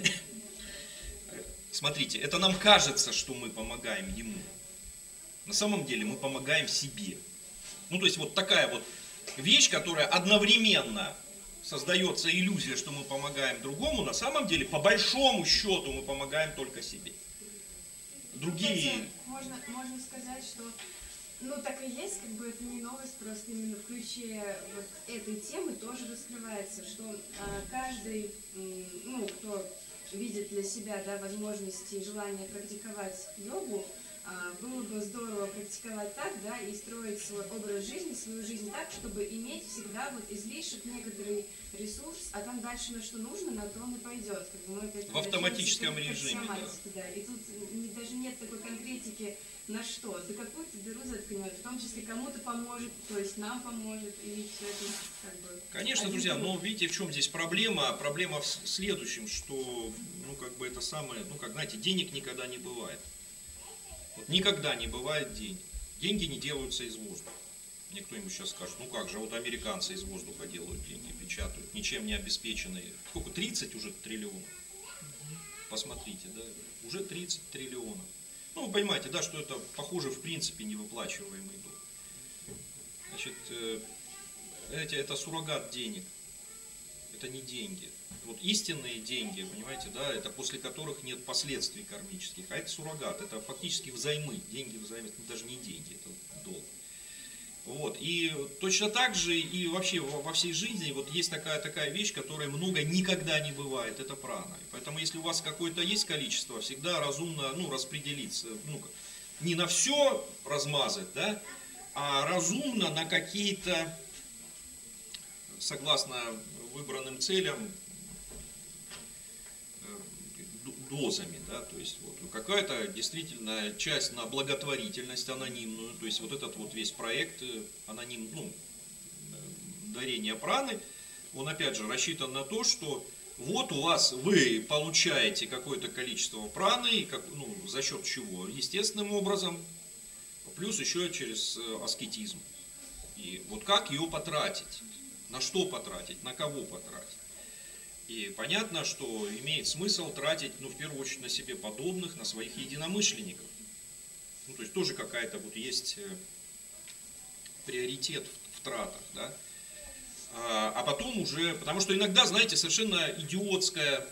смотрите, это нам кажется, что мы помогаем ему. На самом деле мы помогаем себе. Ну, то есть вот такая вот вещь, которая одновременно создается иллюзия, что мы помогаем другому, на самом деле, по большому счету, мы помогаем только себе. Другие... Можно сказать, что ну так и есть, как бы это не новость, просто именно в ключе вот этой темы тоже раскрывается, что каждый, ну, кто видит для себя, да, возможности и желание практиковать йогу, было бы здорово практиковать так, да, и строить свой образ жизни, свою жизнь так, чтобы иметь всегда вот излишек, некоторый ресурс, а там дальше на что нужно, на то он и пойдет. Как бы мы опять в автоматическом режиме, да. И тут даже нет такой конкретики на что. За какую-то дыру заткнет, в том числе кому-то поможет, то есть нам поможет, и все это как бы... Конечно, друзья, но видите, в чем здесь проблема? Проблема в следующем, что, ну, как бы это самое, ну, как, знаете, денег никогда не бывает. Вот никогда не бывает денег. Деньги не делаются из воздуха. Никто ему сейчас скажет, ну как же, вот американцы из воздуха делают деньги, печатают, ничем не обеспеченные. Сколько? 30 уже триллионов. Посмотрите, да, уже 30 триллионов. Ну, вы понимаете, да, что это, похоже, в принципе, невыплачиваемый долг. Значит, это суррогат денег. Это не деньги. Вот истинные деньги, понимаете, да, это после которых нет последствий кармических, а это суррогат, это фактически взаймы, деньги взаймы, это даже не деньги, это долг. Вот, и точно так же и вообще во всей жизни вот есть такая вещь, которая много никогда не бывает, это прана. И поэтому если у вас какое-то есть количество, всегда разумно, ну, распределиться, ну, не на все размазать, да, а разумно на какие-то, согласно выбранным целям, дозами, да, то есть вот какая-то действительно часть на благотворительность анонимную, то есть вот этот вот весь проект дарения праны, он опять же рассчитан на то, что вот у вас вы получаете какое-то количество праны, за счет чего? Естественным образом, плюс еще через аскетизм. И вот как ее потратить? На что потратить? На кого потратить? И понятно, что имеет смысл тратить, в первую очередь, на себе подобных, на своих единомышленников. То есть тоже какая-то вот есть приоритет в тратах, да. А потом уже, потому что иногда, знаете, совершенно идиотская,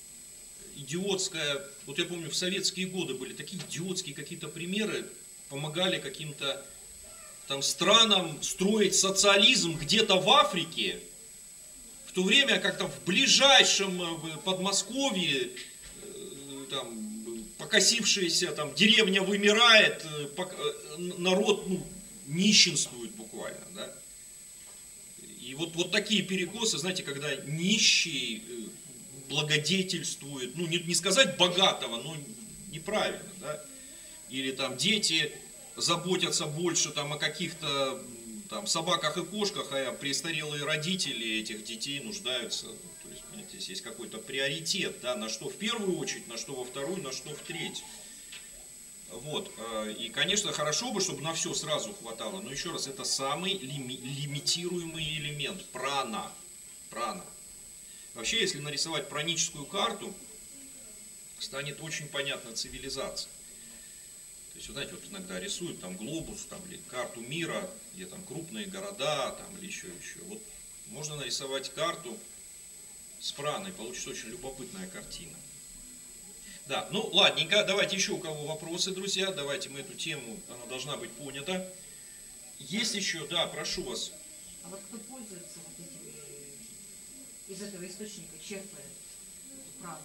вот я помню, в советские годы были такие идиотские какие-то примеры, помогали каким-то там, странам строить социализм где-то в Африке, в то время как там в ближайшем Подмосковье там, покосившаяся там, деревня вымирает, народ нищенствует буквально. Да? И вот такие перекосы, знаете, когда нищий благодетельствует, не сказать богатого, но неправильно, да? Или там дети заботятся больше там о каких-то там собаках и кошках, а престарелые родители этих детей нуждаются. То есть, понимаете, здесь есть какой-то приоритет, да, на что в первую очередь, на что во вторую, на что в третью. Вот. И, конечно, хорошо бы, чтобы на все сразу хватало, но еще раз, это самый лимитируемый элемент, прана. Вообще, если нарисовать праническую карту, станет очень понятна цивилизация. То есть, вы знаете, вот иногда рисуют там глобус, там, или карту мира, где там крупные города, там, или еще. Вот можно нарисовать карту с праной, получится очень любопытная картина. Да, ну ладненько, давайте еще у кого вопросы, друзья, давайте мы эту тему, она должна быть понята. Есть еще, да, прошу вас. А вот кто пользуется вот этим, из этого источника, черпает эту прану?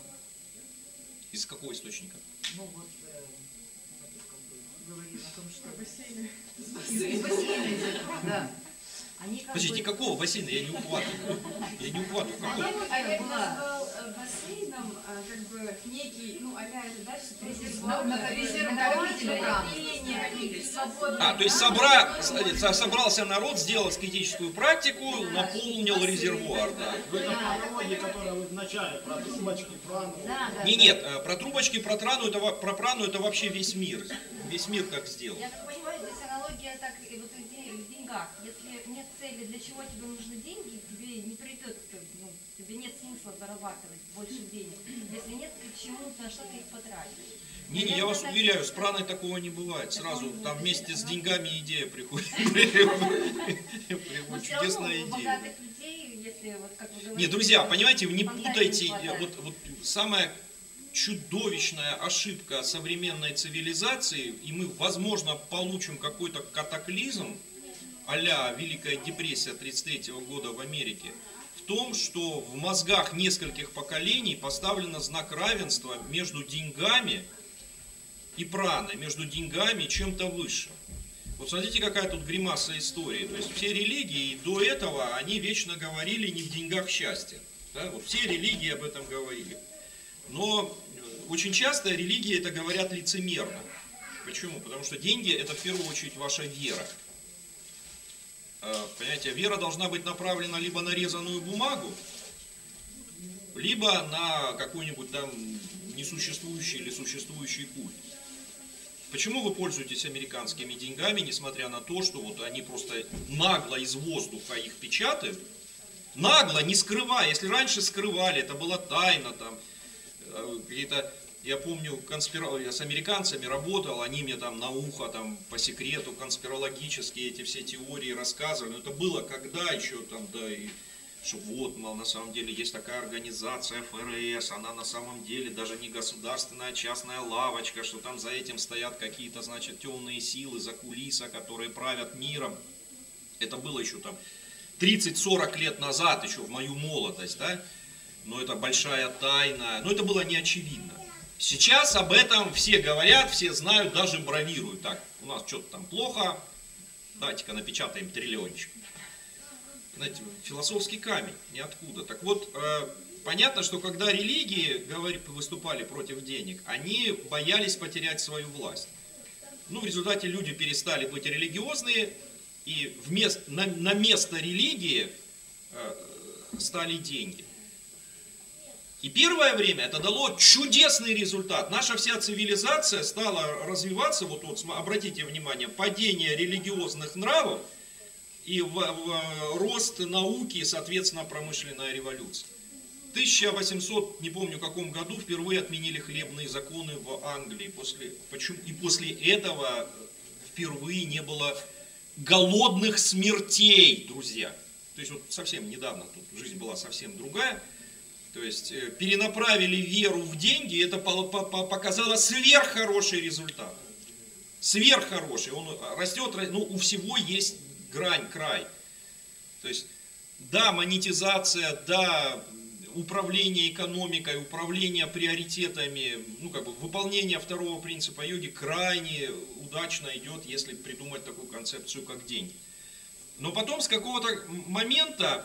Из какого источника? Ну вот, как бы говорили о том, что... Бассейны. Из бассейна из этого, да. Они как Подождите, бы... какого бассейна? Я не ухватываю. Олег назвал бассейном как бы некий, опять же, дальше резервуар накопления свободного. То есть собрался народ, сделал аскетическую практику, наполнил резервуар. Да. Вы как аналогии, которые вы в начале, про трубочки, прану. Нет, про трубочки, про прану это вообще весь мир. Весь мир как сделал. Я так понимаю, здесь аналогия так и вот в деньгах. Если нет цели, для чего тебе нужны деньги, тебе не придет, тебе нет смысла зарабатывать больше денег. Если нет, к чему, на что ты их потратишь? Не, я вас уверяю, с праной такого не бывает. Сразу там вместе с деньгами идея приходит. Чудесная идея. Нет, друзья, понимаете, не путайте. Вот самая чудовищная ошибка современной цивилизации, и мы, возможно, получим какой-то катаклизм а-ля Великая депрессия 1933 года в Америке, в том, что в мозгах нескольких поколений поставлен знак равенства между деньгами и праной, между деньгами и чем-то высшим. Вот смотрите, какая тут гримаса истории. То есть все религии до этого, они вечно говорили не в деньгах счастье. Да? Вот все религии об этом говорили. Но очень часто религии это говорят лицемерно. Почему? Потому что деньги это в первую очередь ваша вера. Понимаете, вера должна быть направлена либо на резаную бумагу, либо на какой-нибудь там несуществующий или существующий культ. Почему вы пользуетесь американскими деньгами, несмотря на то, что вот они просто нагло из воздуха их печатают, нагло, не скрывая. Если раньше скрывали, это была тайна, там, какие-то, я помню, я с американцами работал, они мне там на ухо, там, по секрету, конспирологические эти все теории рассказывали. Но это было когда еще там, да, и что вот, мол, на самом деле есть такая организация ФРС, она на самом деле даже не государственная, а частная лавочка, что там за этим стоят какие-то, значит, темные силы за кулиса, которые правят миром. Это было еще там 30-40 лет назад, еще в мою молодость, да, но это большая тайна, но это было не очевидно. Сейчас об этом все говорят, все знают, даже бравируют. Так, у нас что-то там плохо, давайте-ка напечатаем триллиончик. Знаете, философский камень, ниоткуда. Так вот, понятно, что когда религии выступали против денег, они боялись потерять свою власть. Ну, в результате люди перестали быть религиозные, и на место религии стали деньги. И первое время это дало чудесный результат. Наша вся цивилизация стала развиваться, вот обратите внимание, падение религиозных нравов, и рост науки, и, соответственно, промышленная революция. В 1800, не помню каком году, впервые отменили хлебные законы в Англии. И после этого впервые не было голодных смертей, друзья. То есть вот совсем недавно тут жизнь была совсем другая. То есть перенаправили веру в деньги, и это показало сверххороший результат. сверххороший, он растет, ну, у всего есть грань, край. То есть, да, монетизация, да, управление экономикой, управление приоритетами, ну, как бы, выполнение второго принципа йоги крайне удачно идет, если придумать такую концепцию, как деньги. Но потом с какого-то момента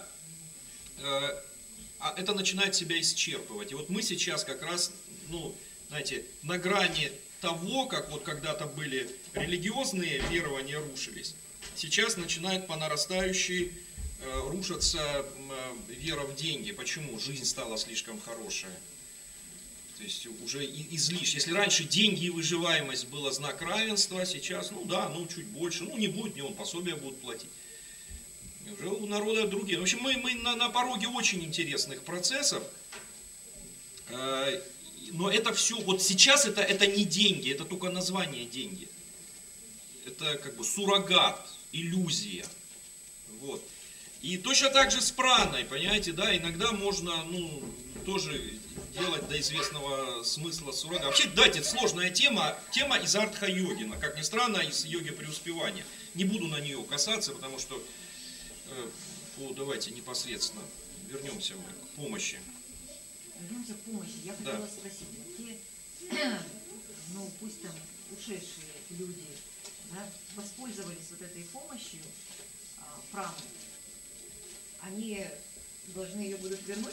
это начинает себя исчерпывать. И вот мы сейчас как раз, ну, знаете, на грани того, как вот когда-то были религиозные верования рушились, сейчас начинает по нарастающей рушится вера в деньги. Почему? Жизнь стала слишком хорошая. То есть уже излишне. Если раньше деньги и выживаемость было знак равенства, сейчас, ну да, ну чуть больше, ну не будет, не он пособия будут платить. Уже у народа другие. В общем, мы на пороге очень интересных процессов. Но это все, вот сейчас это не деньги, это только название деньги. Это как бы суррогат, иллюзия. Вот. И точно так же с праной, понимаете, да, иногда можно, ну, тоже делать до известного смысла суррогат. Вообще, давайте, это сложная тема из артха-йогина, как ни странно, из йоги преуспевания. Не буду на нее касаться, потому что, давайте непосредственно вернемся к помощи. Вернемся к помощи. Я хотела спросить, те, ну, пусть там ушедшие люди, да, воспользовались вот этой помощью праны, они должны ее будут вернуть?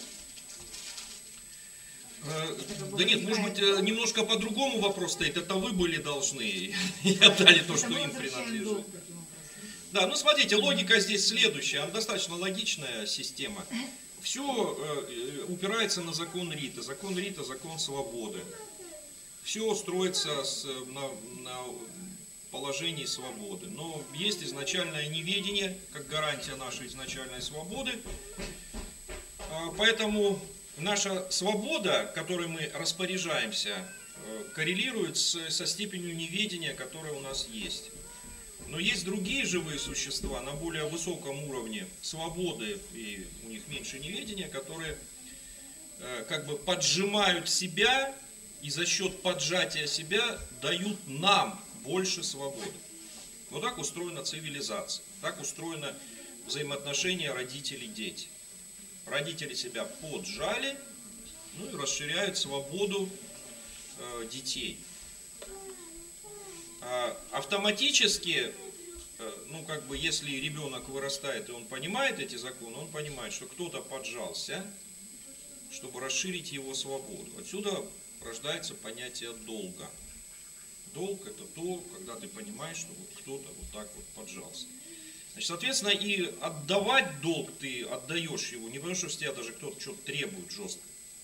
Да нет, может быть, немножко по-другому вопрос стоит. Это вы были должны и отдали то, что им принадлежит. Да, ну смотрите, логика здесь следующая. Она достаточно логичная система. Все упирается на закон Рита. Закон Рита, закон свободы. Все строится на положении свободы. Но есть изначальное неведение, как гарантия нашей изначальной свободы. Поэтому наша свобода, которой мы распоряжаемся, коррелирует со степенью неведения, которая у нас есть. Но есть другие живые существа на более высоком уровне свободы, и у них меньше неведения, которые как бы поджимают себя и за счет поджатия себя дают нам больше свободы. Вот так устроена цивилизация, так устроено взаимоотношения родителей-дети. Родители себя поджали, ну и расширяют свободу детей. Автоматически, ну как бы, если ребенок вырастает и он понимает эти законы, он понимает, что кто-то поджался, чтобы расширить его свободу. Отсюда рождается понятие долга. Долг — это то, когда ты понимаешь, что вот кто-то вот так вот поджался. Значит, соответственно, и отдавать долг ты отдаешь его не потому, что с тебя даже кто-то что-то требует жестко,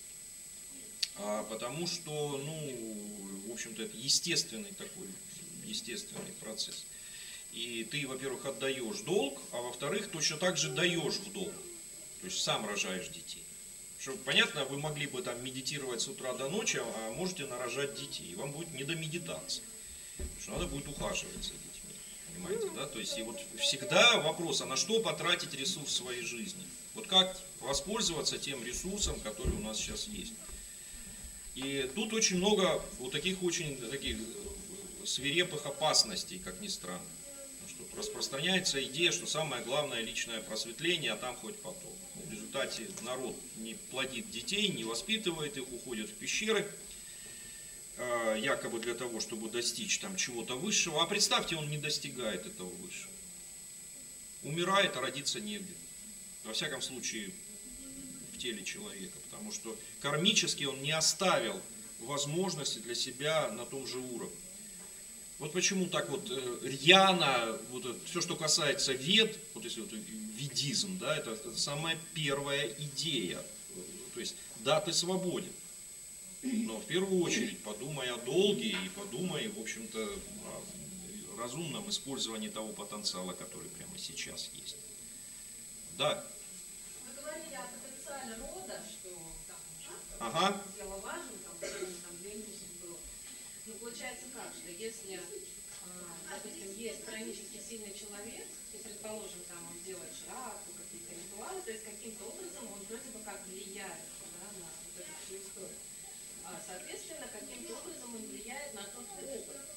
а потому что, ну, в общем-то, это естественный процесс. И ты, во-первых, отдаешь долг, а во-вторых, точно так же даешь в долг. То есть сам рожаешь детей. Что, понятно, вы могли бы там медитировать с утра до ночи, а можете нарожать детей. И вам будет не до медитации. Потому что надо будет ухаживать за детьми. Понимаете, да? То есть и вот всегда вопрос, а на что потратить ресурс своей жизни? Вот как воспользоваться тем ресурсом, который у нас сейчас есть. И тут очень много вот таких очень таких свирепых опасностей, как ни странно. Что распространяется идея, что самое главное личное просветление, а там хоть потом. В результате народ не плодит детей, не воспитывает их, уходит в пещеры, якобы для того, чтобы достичь там чего-то высшего. А представьте, он не достигает этого высшего. Умирает, а родиться негде. Во всяком случае, в теле человека. Потому что кармически он не оставил возможности для себя на том же уровне. Вот почему так вот рьяно, вот это, все, что касается вед, вот если вот ведизм, да, это самая первая идея. То есть, да, ты свободен, но в первую очередь подумай о долге и подумай, в общем-то, о разумном использовании того потенциала, который прямо сейчас есть. Да. Вы говорили о потенциале рода, что Ага. дело важно, там деньги было. Ну, получается как, что если, допустим, есть хронически сильный человек, и, предположим, там он делает шрапу, какие-то ритуалы, то есть каким-то образом он вроде бы как влияет, да, на вот эту всю историю. Соответственно, каким-то образом он влияет на тот опыт,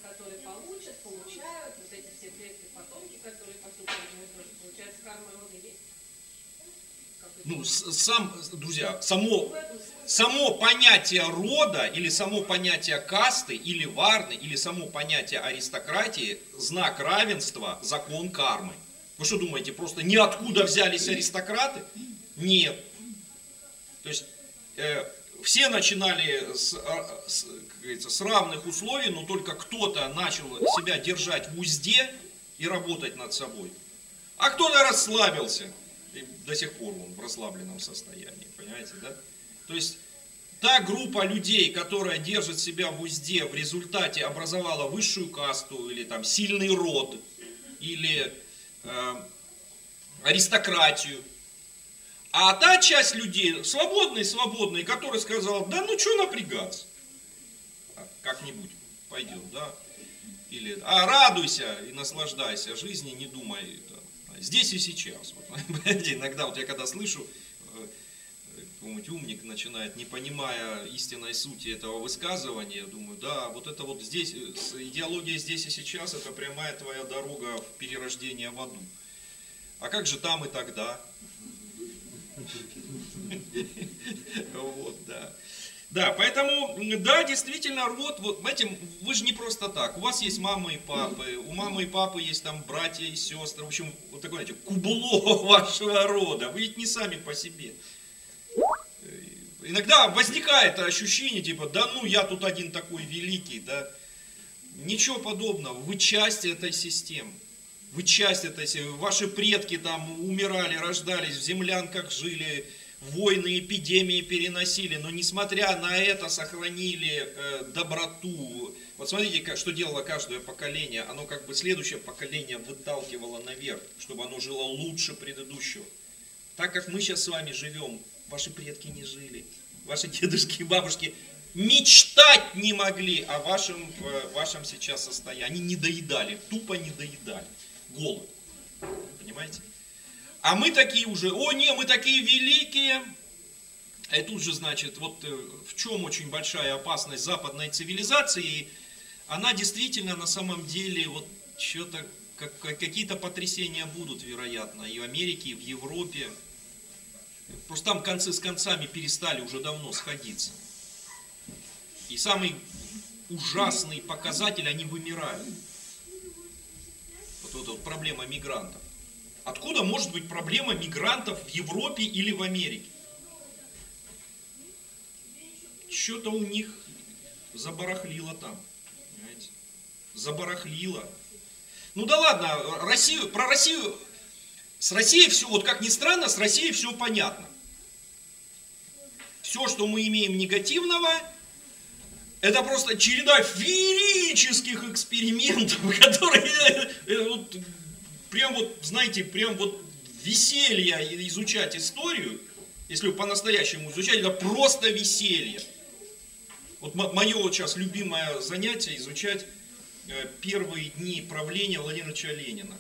которые получают, вот эти все предки, потомки, которые поступают, тоже получается карма рода есть. Ну, друзья, само понятие рода, или само понятие касты, или варны, или само понятие аристократии, знак равенства, закон кармы. Вы что думаете, просто ниоткуда взялись аристократы? Нет. То есть, все начинали с равных условий, но только кто-то начал себя держать в узде и работать над собой. А кто-то расслабился. И до сих пор он в расслабленном состоянии, понимаете, да? То есть, та группа людей, которая держит себя в узде, в результате образовала высшую касту, или там сильный род, или аристократию. А та часть людей, свободные, которая сказала, да ну что напрягаться, как-нибудь пойдет, да? Или, радуйся и наслаждайся жизнью, не думай, здесь и сейчас. Вот, иногда вот я когда слышу, какой-нибудь умник начинает, не понимая истинной сути этого высказывания, думаю, да, вот это вот здесь, идеология здесь и сейчас, это прямая твоя дорога в перерождение в аду. А как же там и тогда? Вот, да. Да, поэтому, да, действительно, род, вот, знаете, вы же не просто так. У вас есть мама и папы, у мамы и папы есть там братья и сестры. В общем, вот такое, знаете, кубло вашего рода. Вы ведь не сами по себе. Иногда возникает ощущение, типа, да ну, я тут один такой великий, да. Ничего подобного, вы часть этой системы. Вы часть этой системы. Ваши предки там умирали, рождались, в землянках жили, войны, эпидемии переносили, но несмотря на это сохранили доброту. Вот смотрите, что делало каждое поколение. Оно как бы следующее поколение выталкивало наверх, чтобы оно жило лучше предыдущего. Так как мы сейчас с вами живем, ваши предки не жили. Ваши дедушки и бабушки мечтать не могли о вашем сейчас состоянии. Они не доедали, тупо не доедали. Голод. Понимаете? А мы такие уже, мы такие великие. И тут же, значит, вот в чем очень большая опасность западной цивилизации. Она действительно на самом деле, вот что-то, какие-то потрясения будут, вероятно, и в Америке, и в Европе. Просто там концы с концами перестали уже давно сходиться. И самый ужасный показатель, они вымирают. Вот проблема мигрантов. Откуда может быть проблема мигрантов в Европе или в Америке? Что-то у них забарахлило там. Понимаете? Забарахлило. Ну да ладно, про Россию, с Россией все, вот как ни странно, с Россией все понятно. Все, что мы имеем негативного, это просто череда феерических экспериментов, которые вот, прям вот, знаете, прям вот веселье изучать историю, если вы по-настоящему изучать, это просто веселье. Вот мое вот сейчас любимое занятие изучать первые дни правления Владимира Ильича Ленина.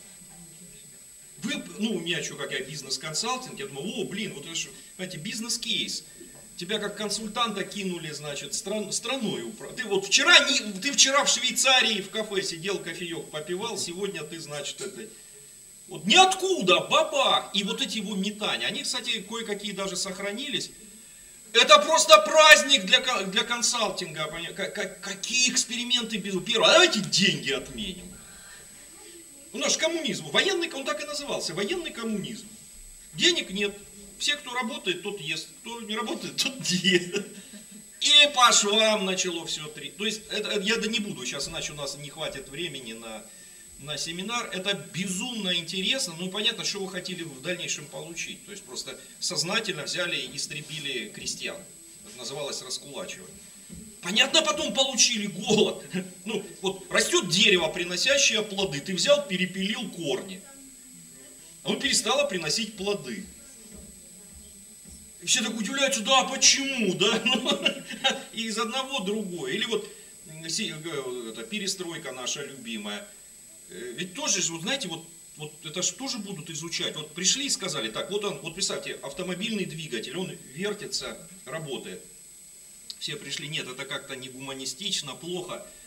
У меня еще, как я бизнес-консалтинг, я думал, вот это же, знаете, бизнес-кейс. Тебя как консультанта кинули, значит, страной управлять. Ты вчера в Швейцарии в кафе сидел, кофеек попивал, сегодня ты, значит, вот ниоткуда, бабах! И вот эти его метания, они, кстати, кое-какие даже сохранились. Это просто праздник для консалтинга. Какие эксперименты безумные. Первое, давайте деньги отменим. У нас же коммунизм, военный, он так и назывался, военный коммунизм. Денег нет. Все, кто работает, тот ест, кто не работает, тот ест. И по швам начало все. То есть, я не буду сейчас, иначе у нас не хватит времени на семинар. Это безумно интересно. Ну, понятно, что вы хотели в дальнейшем получить. То есть, просто сознательно взяли и истребили крестьян. Это называлось раскулачивание. Понятно, потом получили голод. Вот растет дерево, приносящее плоды. Ты взял, перепилил корни. Оно перестало приносить плоды. И все так удивляются, да, почему, да? И из одного другое. Или вот перестройка наша любимая. Ведь тоже, вот знаете, вот это же тоже будут изучать. Вот пришли и сказали, так, вот представьте, автомобильный двигатель, он вертится, работает. Все пришли, нет, это как-то не гуманистично, плохо.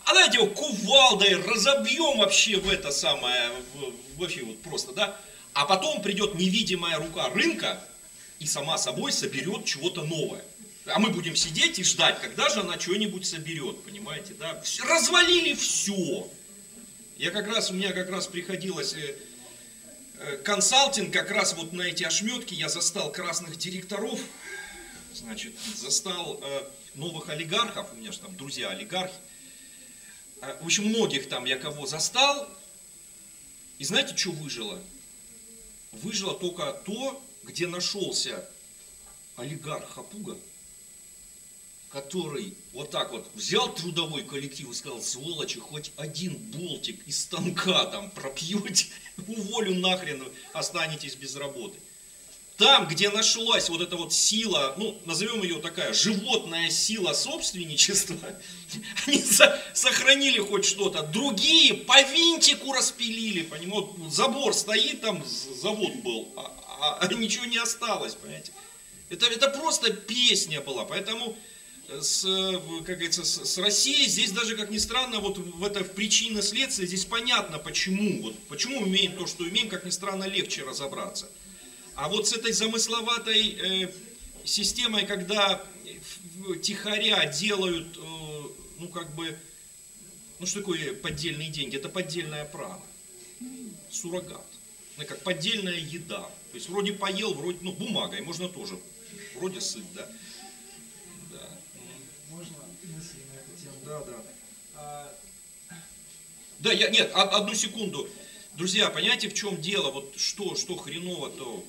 А давайте его кувалдой разобьем вообще в это самое, вообще вот просто, да. А потом придет невидимая рука рынка и сама собой соберет чего-то новое. А мы будем сидеть и ждать, когда же она что-нибудь соберет, понимаете, да. Развалили все. У меня как раз приходилось консалтинг, как раз вот на эти ошметки я застал красных директоров, значит, застал новых олигархов, у меня же там друзья олигархи. В общем, многих там я кого застал. И знаете, что выжило? Выжило только то, где нашелся олигарх Хапуга, который вот так вот взял трудовой коллектив и сказал: сволочи, хоть один болтик из станка там пропьете, уволю нахрен, останетесь без работы. Там, где нашлась вот эта вот сила, ну, назовем ее такая, животная сила собственничества, они сохранили хоть что-то. Другие по винтику распилили, понимаете, забор стоит, там завод был, а ничего не осталось, понимаете. Это просто песня была, поэтому, как говорится, с Россией здесь даже, как ни странно, вот в причинно следствие, здесь понятно, почему мы имеем то, что имеем, как ни странно, легче разобраться. А вот с этой замысловатой системой, когда тихоря делают, ну как бы, ну что такое поддельные деньги? Это поддельная прана, суррогат, как поддельная еда. То есть вроде поел, вроде, ну бумагой можно тоже, вроде сыт, да. Да. Можно мысль на эту тему? Да. Да, нет, одну секунду. Друзья, понимаете, в чем дело? Вот что хреново-то?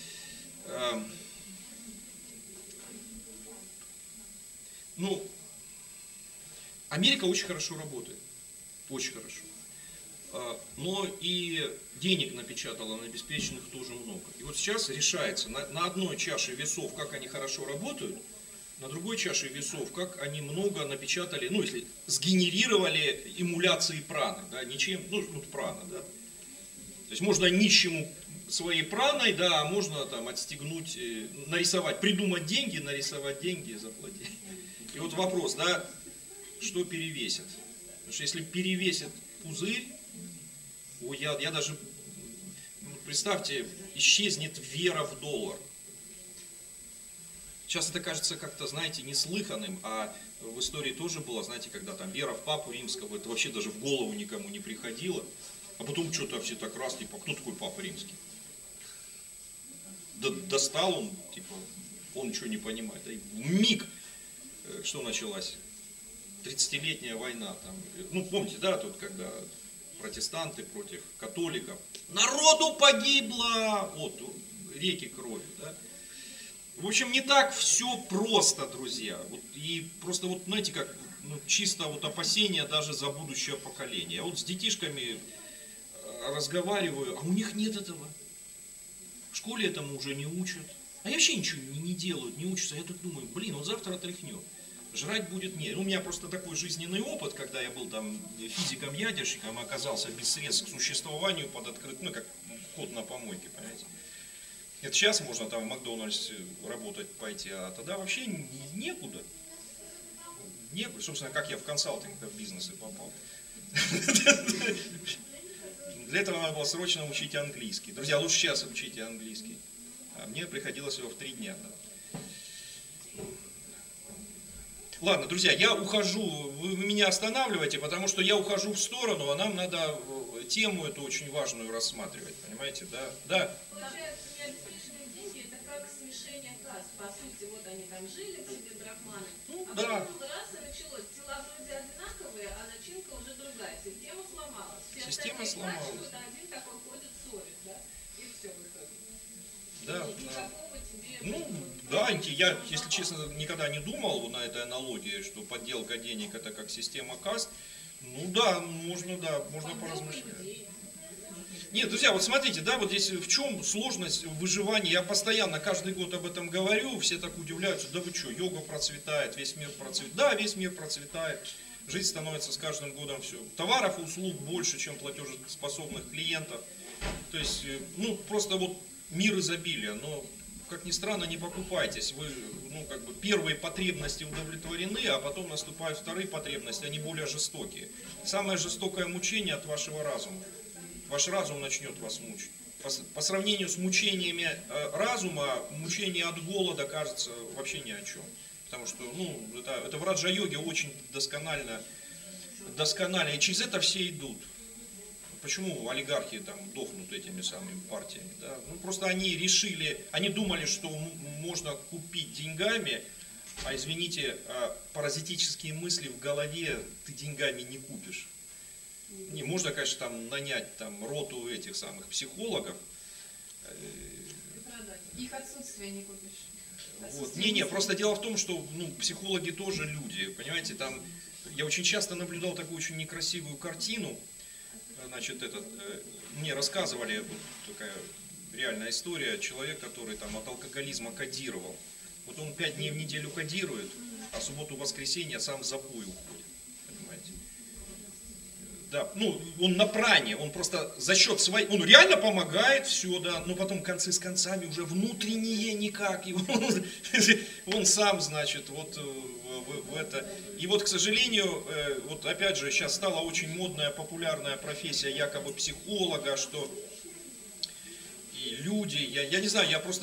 Ну, Америка очень хорошо работает. Очень хорошо. Но и денег напечатала на обеспеченных тоже много. И вот сейчас решается на одной чаше весов, как они хорошо работают, на другой чаше весов, как они много напечатали, ну, если сгенерировали эмуляции праны, да, ничем, ну, прана, да. То есть можно нищему своей праной, да, а можно там отстегнуть, нарисовать, придумать деньги, нарисовать деньги и заплатить. И вот вопрос, да, что перевесит? Потому что если перевесит пузырь, я даже, представьте, исчезнет вера в доллар. Сейчас это кажется как-то, знаете, неслыханным, а в истории тоже было, знаете, когда там вера в Папу Римского, это вообще даже в голову никому не приходило. А потом что-то все так раз, типа, кто такой Папа Римский? Да, достал он, типа, он ничего не понимает. Миг, что началась? 30-летняя война. Там, ну, помните, да, тут, когда протестанты против католиков. Народу погибло! Вот, реки крови, да. В общем, не так все просто, друзья. Вот, и просто, вот, знаете, как, ну, чисто вот опасения даже за будущее поколение. Я вот с детишками разговариваю, а у них нет этого. В школе этому уже не учат. А вообще ничего не делают, не учатся. Я тут думаю, блин, вот завтра тряхнет. Жрать будет нет. У меня просто такой жизненный опыт, когда я был там физиком-ядерщиком, оказался без средств к существованию под открытым, ну, как кот на помойке, понимаете. Это сейчас можно там в Макдональдс работать, пойти, а тогда вообще некуда. Некуда. Собственно, как я в консалтинг, в бизнесы попал. Для этого надо было срочно учить английский. Друзья, лучше сейчас учите английский. А мне приходилось его в 3 дня. Да. Ладно, друзья, я ухожу, вы меня останавливаете, потому что я ухожу в сторону, а нам надо тему эту очень важную рассматривать, понимаете, да? Да. Получается, необеспеченные деньги – это как смешение каст. По сути, вот они там жили, себе брахманы. Ну, а да. потом раз и началось. Тела вроде одинаковые, а начинка уже другая. Система сломалась. Все Система остальные сломалась. плачут, а один такой ходит, ссорит, да? И все в итоге. Да, И никакого тебе... Ну, да, я, если честно, никогда не думал на этой аналогии, что подделка денег это как система каст. Ну да, можно поразмышлять. Нет, друзья, вот смотрите, да, вот здесь в чем сложность выживания, я постоянно, каждый год об этом говорю, все так удивляются, да вы что, йога процветает, весь мир процветает. Да, весь мир процветает, жизнь становится с каждым годом все. Товаров и услуг больше, чем платежеспособных клиентов. То есть, ну, просто вот мир изобилия, но как ни странно, не покупайтесь. Вы, ну, как бы, первые потребности удовлетворены, а потом наступают вторые потребности, они более жестокие. Самое жестокое мучение от вашего разума. Ваш разум начнет вас мучить. По сравнению с мучениями разума, мучение от голода кажется вообще ни о чем. Потому что, ну, это в раджа-йоге очень досконально, и через это все идут. Почему олигархи там дохнут этими самыми партиями? Да? Ну, просто они решили, они думали, что можно купить деньгами, а извините, паразитические мысли в голове ты деньгами не купишь. Не, можно, конечно, там нанять там роту этих самых психологов. Их отсутствие не купишь. Вот. Не, просто дело в том, что ну, психологи тоже люди, понимаете, там я очень часто наблюдал такую очень некрасивую картину. Значит, мне рассказывали, вот такая реальная история, человек, который там от алкоголизма кодировал. Вот он 5 дней в неделю кодирует, а субботу-воскресенье сам в запой уходит, понимаете. Да, ну, он на пране, он просто за счет своей, он реально помогает, все, да, но потом концы с концами уже внутреннее никак, и он сам, значит, вот в это. И вот, к сожалению, вот опять же, сейчас стала очень модная, популярная профессия якобы психолога, что и люди, я не знаю, я просто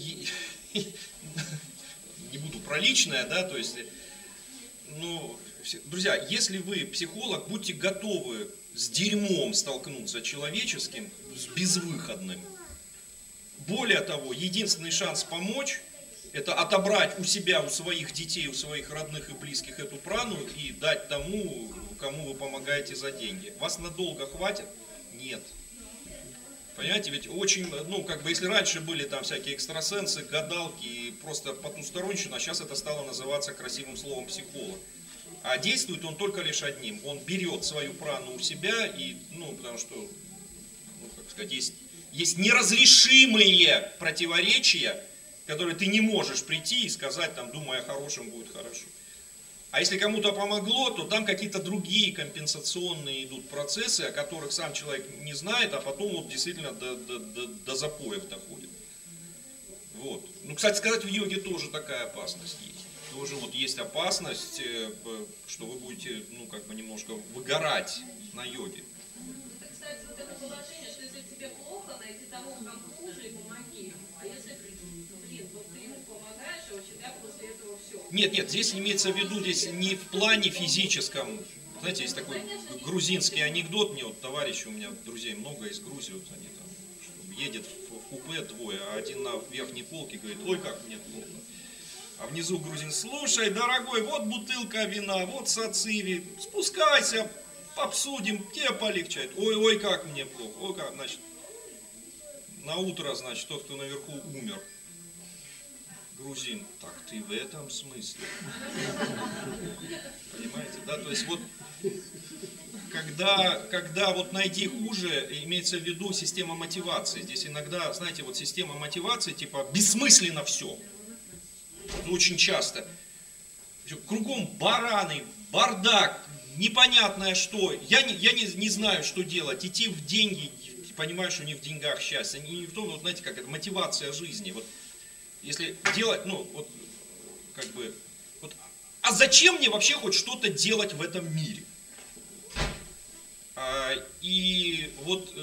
не буду про личное, да, то есть, ну, друзья, если вы психолог, будьте готовы с дерьмом столкнуться человеческим, с безвыходным. Более того, единственный шанс помочь — это отобрать у себя, у своих детей, у своих родных и близких эту прану и дать тому, кому вы помогаете за деньги. Вас надолго хватит? Нет. Понимаете, ведь очень, ну, как бы, если раньше были там всякие экстрасенсы, гадалки и просто потусторонщина, а сейчас это стало называться красивым словом психолог. А действует он только лишь одним. Он берет свою прану у себя и, ну, потому что, ну, как сказать, есть неразрешимые противоречия, которые ты не можешь прийти и сказать, там, думая о хорошем, будет хорошо. А если кому-то помогло, то там какие-то другие компенсационные идут процессы, о которых сам человек не знает, а потом вот действительно до запоев доходит. Вот. Ну, кстати сказать, в йоге тоже такая опасность есть. Тоже вот есть опасность, что вы будете, ну, как бы немножко выгорать на йоге. Кстати, вот это положение, что если тебе плохо, найди того, кому хуже, и помоги ему. А если, блин, вот ты ему помогаешь, а у тебя после этого все. Нет, здесь имеется в виду, здесь не в плане физическом. Знаете, есть такой грузинский анекдот, мне вот товарищи, у меня друзей много из Грузии, вот они там, что едет в купе двое, а один на верхней полке говорит, ой, как мне плохо. А внизу грузин, слушай, дорогой, вот бутылка вина, вот сациви, спускайся, обсудим, тебе полегчает. Ой, как мне плохо, ой, как, значит, на утро, значит, тот, кто наверху, умер. Грузин, так ты в этом смысле? Понимаете, да, то есть вот, когда вот найти хуже, имеется в виду система мотивации. Здесь иногда, знаете, вот система мотивации, типа, бессмысленно все. Очень часто. Кругом бараны, бардак, непонятное что. Я не знаю, что делать. Идти в деньги, понимаешь, что не в деньгах счастье. Не в том, вот, знаете, как это, мотивация жизни. Вот, если делать, ну, вот, как бы, вот, а зачем мне вообще хоть что-то делать в этом мире? И вот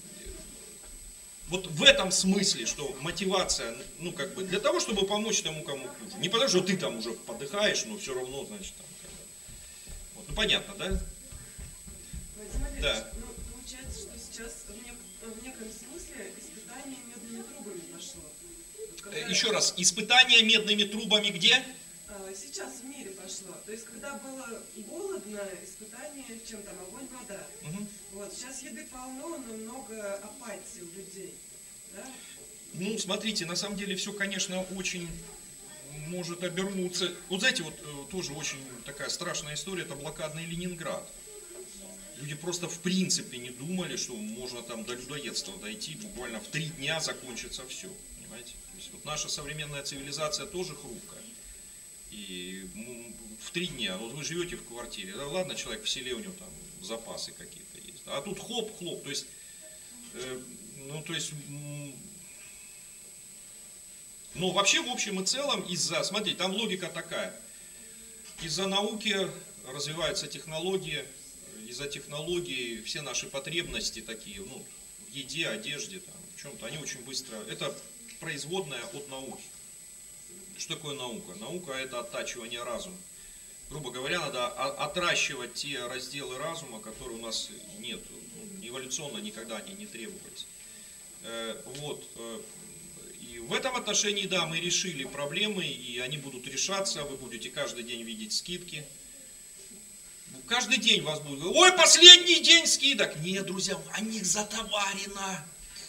в этом смысле, что мотивация, ну, как бы, для того, чтобы помочь тому, кому хуже. Не потому, что ты там уже подыхаешь, но все равно, значит, там, вот, ну, понятно, да? Владимир, да. Ну, получается, что сейчас в неком смысле испытание медными трубами пошло. Когда... Еще раз, испытание медными трубами где? Сейчас в мире пошло. То есть, когда было голодно, испытание, чем там, огонь, вода. Угу. Вот, сейчас еды полно, но много апатии у людей. Да? Ну, смотрите, на самом деле все, конечно, очень может обернуться. Вот знаете, вот тоже очень такая страшная история, это блокадный Ленинград. Люди просто в принципе не думали, что можно там до людоедства дойти, буквально в 3 дня закончится все. Понимаете? То есть, вот наша современная цивилизация тоже хрупкая. И в 3 дня, вот вы живете в квартире, да, ладно, человек в селе, у него там запасы какие-то есть, а тут хлоп-хлоп, то есть, Но вообще, в общем и целом, смотрите, там логика такая. Из-за науки развиваются технологии, из-за технологий все наши потребности такие, ну, в еде, одежде, там, в чем-то, они очень быстро, это производная от науки. Что такое наука? Наука – это оттачивание разума. Грубо говоря, надо отращивать те разделы разума, которые у нас нет, эволюционно никогда они не требовались. Вот. И в этом отношении, да, мы решили проблемы, и они будут решаться, вы будете каждый день видеть скидки. Каждый день вас будут говорить: ой, последний день скидок. Нет, друзья, они затоварено.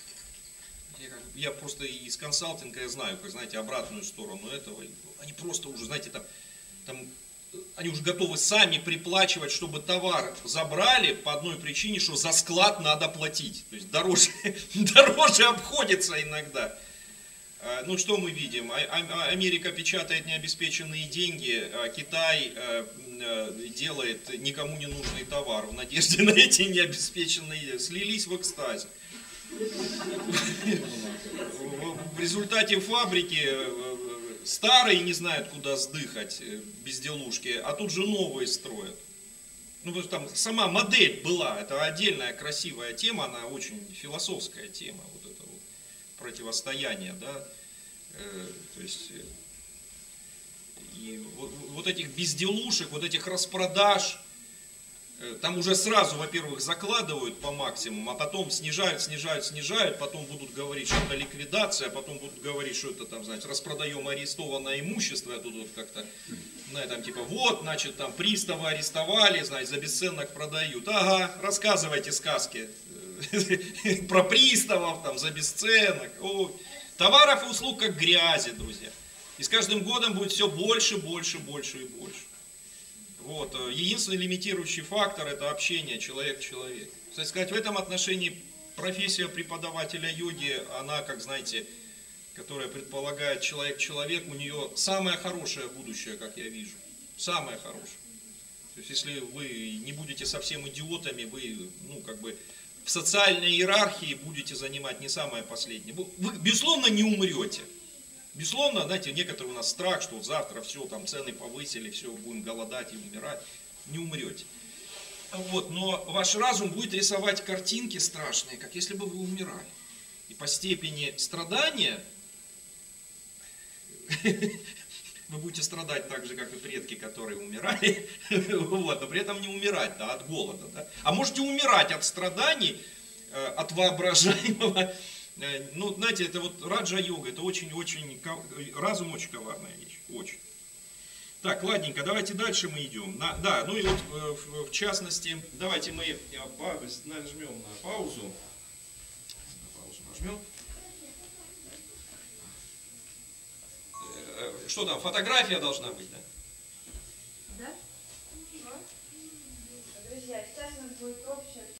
Я просто из консалтинга я знаю, как, знаете, обратную сторону этого. Они просто уже, знаете, там они уже готовы сами приплачивать, чтобы товар забрали по одной причине, что за склад надо платить. То есть дороже обходится иногда. Ну, что мы видим? Америка печатает необеспеченные деньги, а Китай делает никому не нужный товар в надежде на эти необеспеченные, слились в экстазе. В результате фабрики старые не знают, куда сдыхать, безделушки, а тут же новые строят. Ну, потому что там сама модель была, это отдельная красивая тема, она очень философская тема, вот это вот противостояние, да, то есть и вот этих безделушек, вот этих распродаж, там уже сразу, во-первых, закладывают по максимуму, а потом снижают, потом будут говорить, что это ликвидация, потом будут говорить, что это там, знаете, распродаем арестованное имущество, а тут вот как-то, на этом типа, вот, значит, там приставы арестовали, знаете, за бесценок продают. Ага, рассказывайте сказки про приставов, там, за бесценок. О, товаров и услуг как грязи, друзья. И с каждым годом будет все больше, больше и больше. Вот. Единственный лимитирующий фактор – это общение человек-человек. Кстати сказать, в этом отношении профессия преподавателя йоги, она, как знаете, которая предполагает человек-человек, у нее самое хорошее будущее, как я вижу. Самое хорошее. То есть, если вы не будете совсем идиотами, вы, ну, как бы, в социальной иерархии будете занимать не самое последнее. Вы, безусловно, не умрете. Безусловно, знаете, некоторые у нас страх, что вот завтра все, там цены повысили, все, будем голодать и умирать. Не умрете. Вот, но ваш разум будет рисовать картинки страшные, как если бы вы умирали. И по степени страдания вы будете страдать так же, как и предки, которые умирали, вот, но при этом не умирать, да, от голода. Да. А можете умирать от страданий, от воображаемого. Ну, знаете, это вот раджа-йога, это очень-очень, разум очень коварная вещь, очень. Так, ладненько, давайте дальше мы идем. Да, ну и вот в частности, давайте мы нажмем на паузу. Нажмем. Что там, фотография должна быть, да? Да? Друзья, сейчас у нас будет общая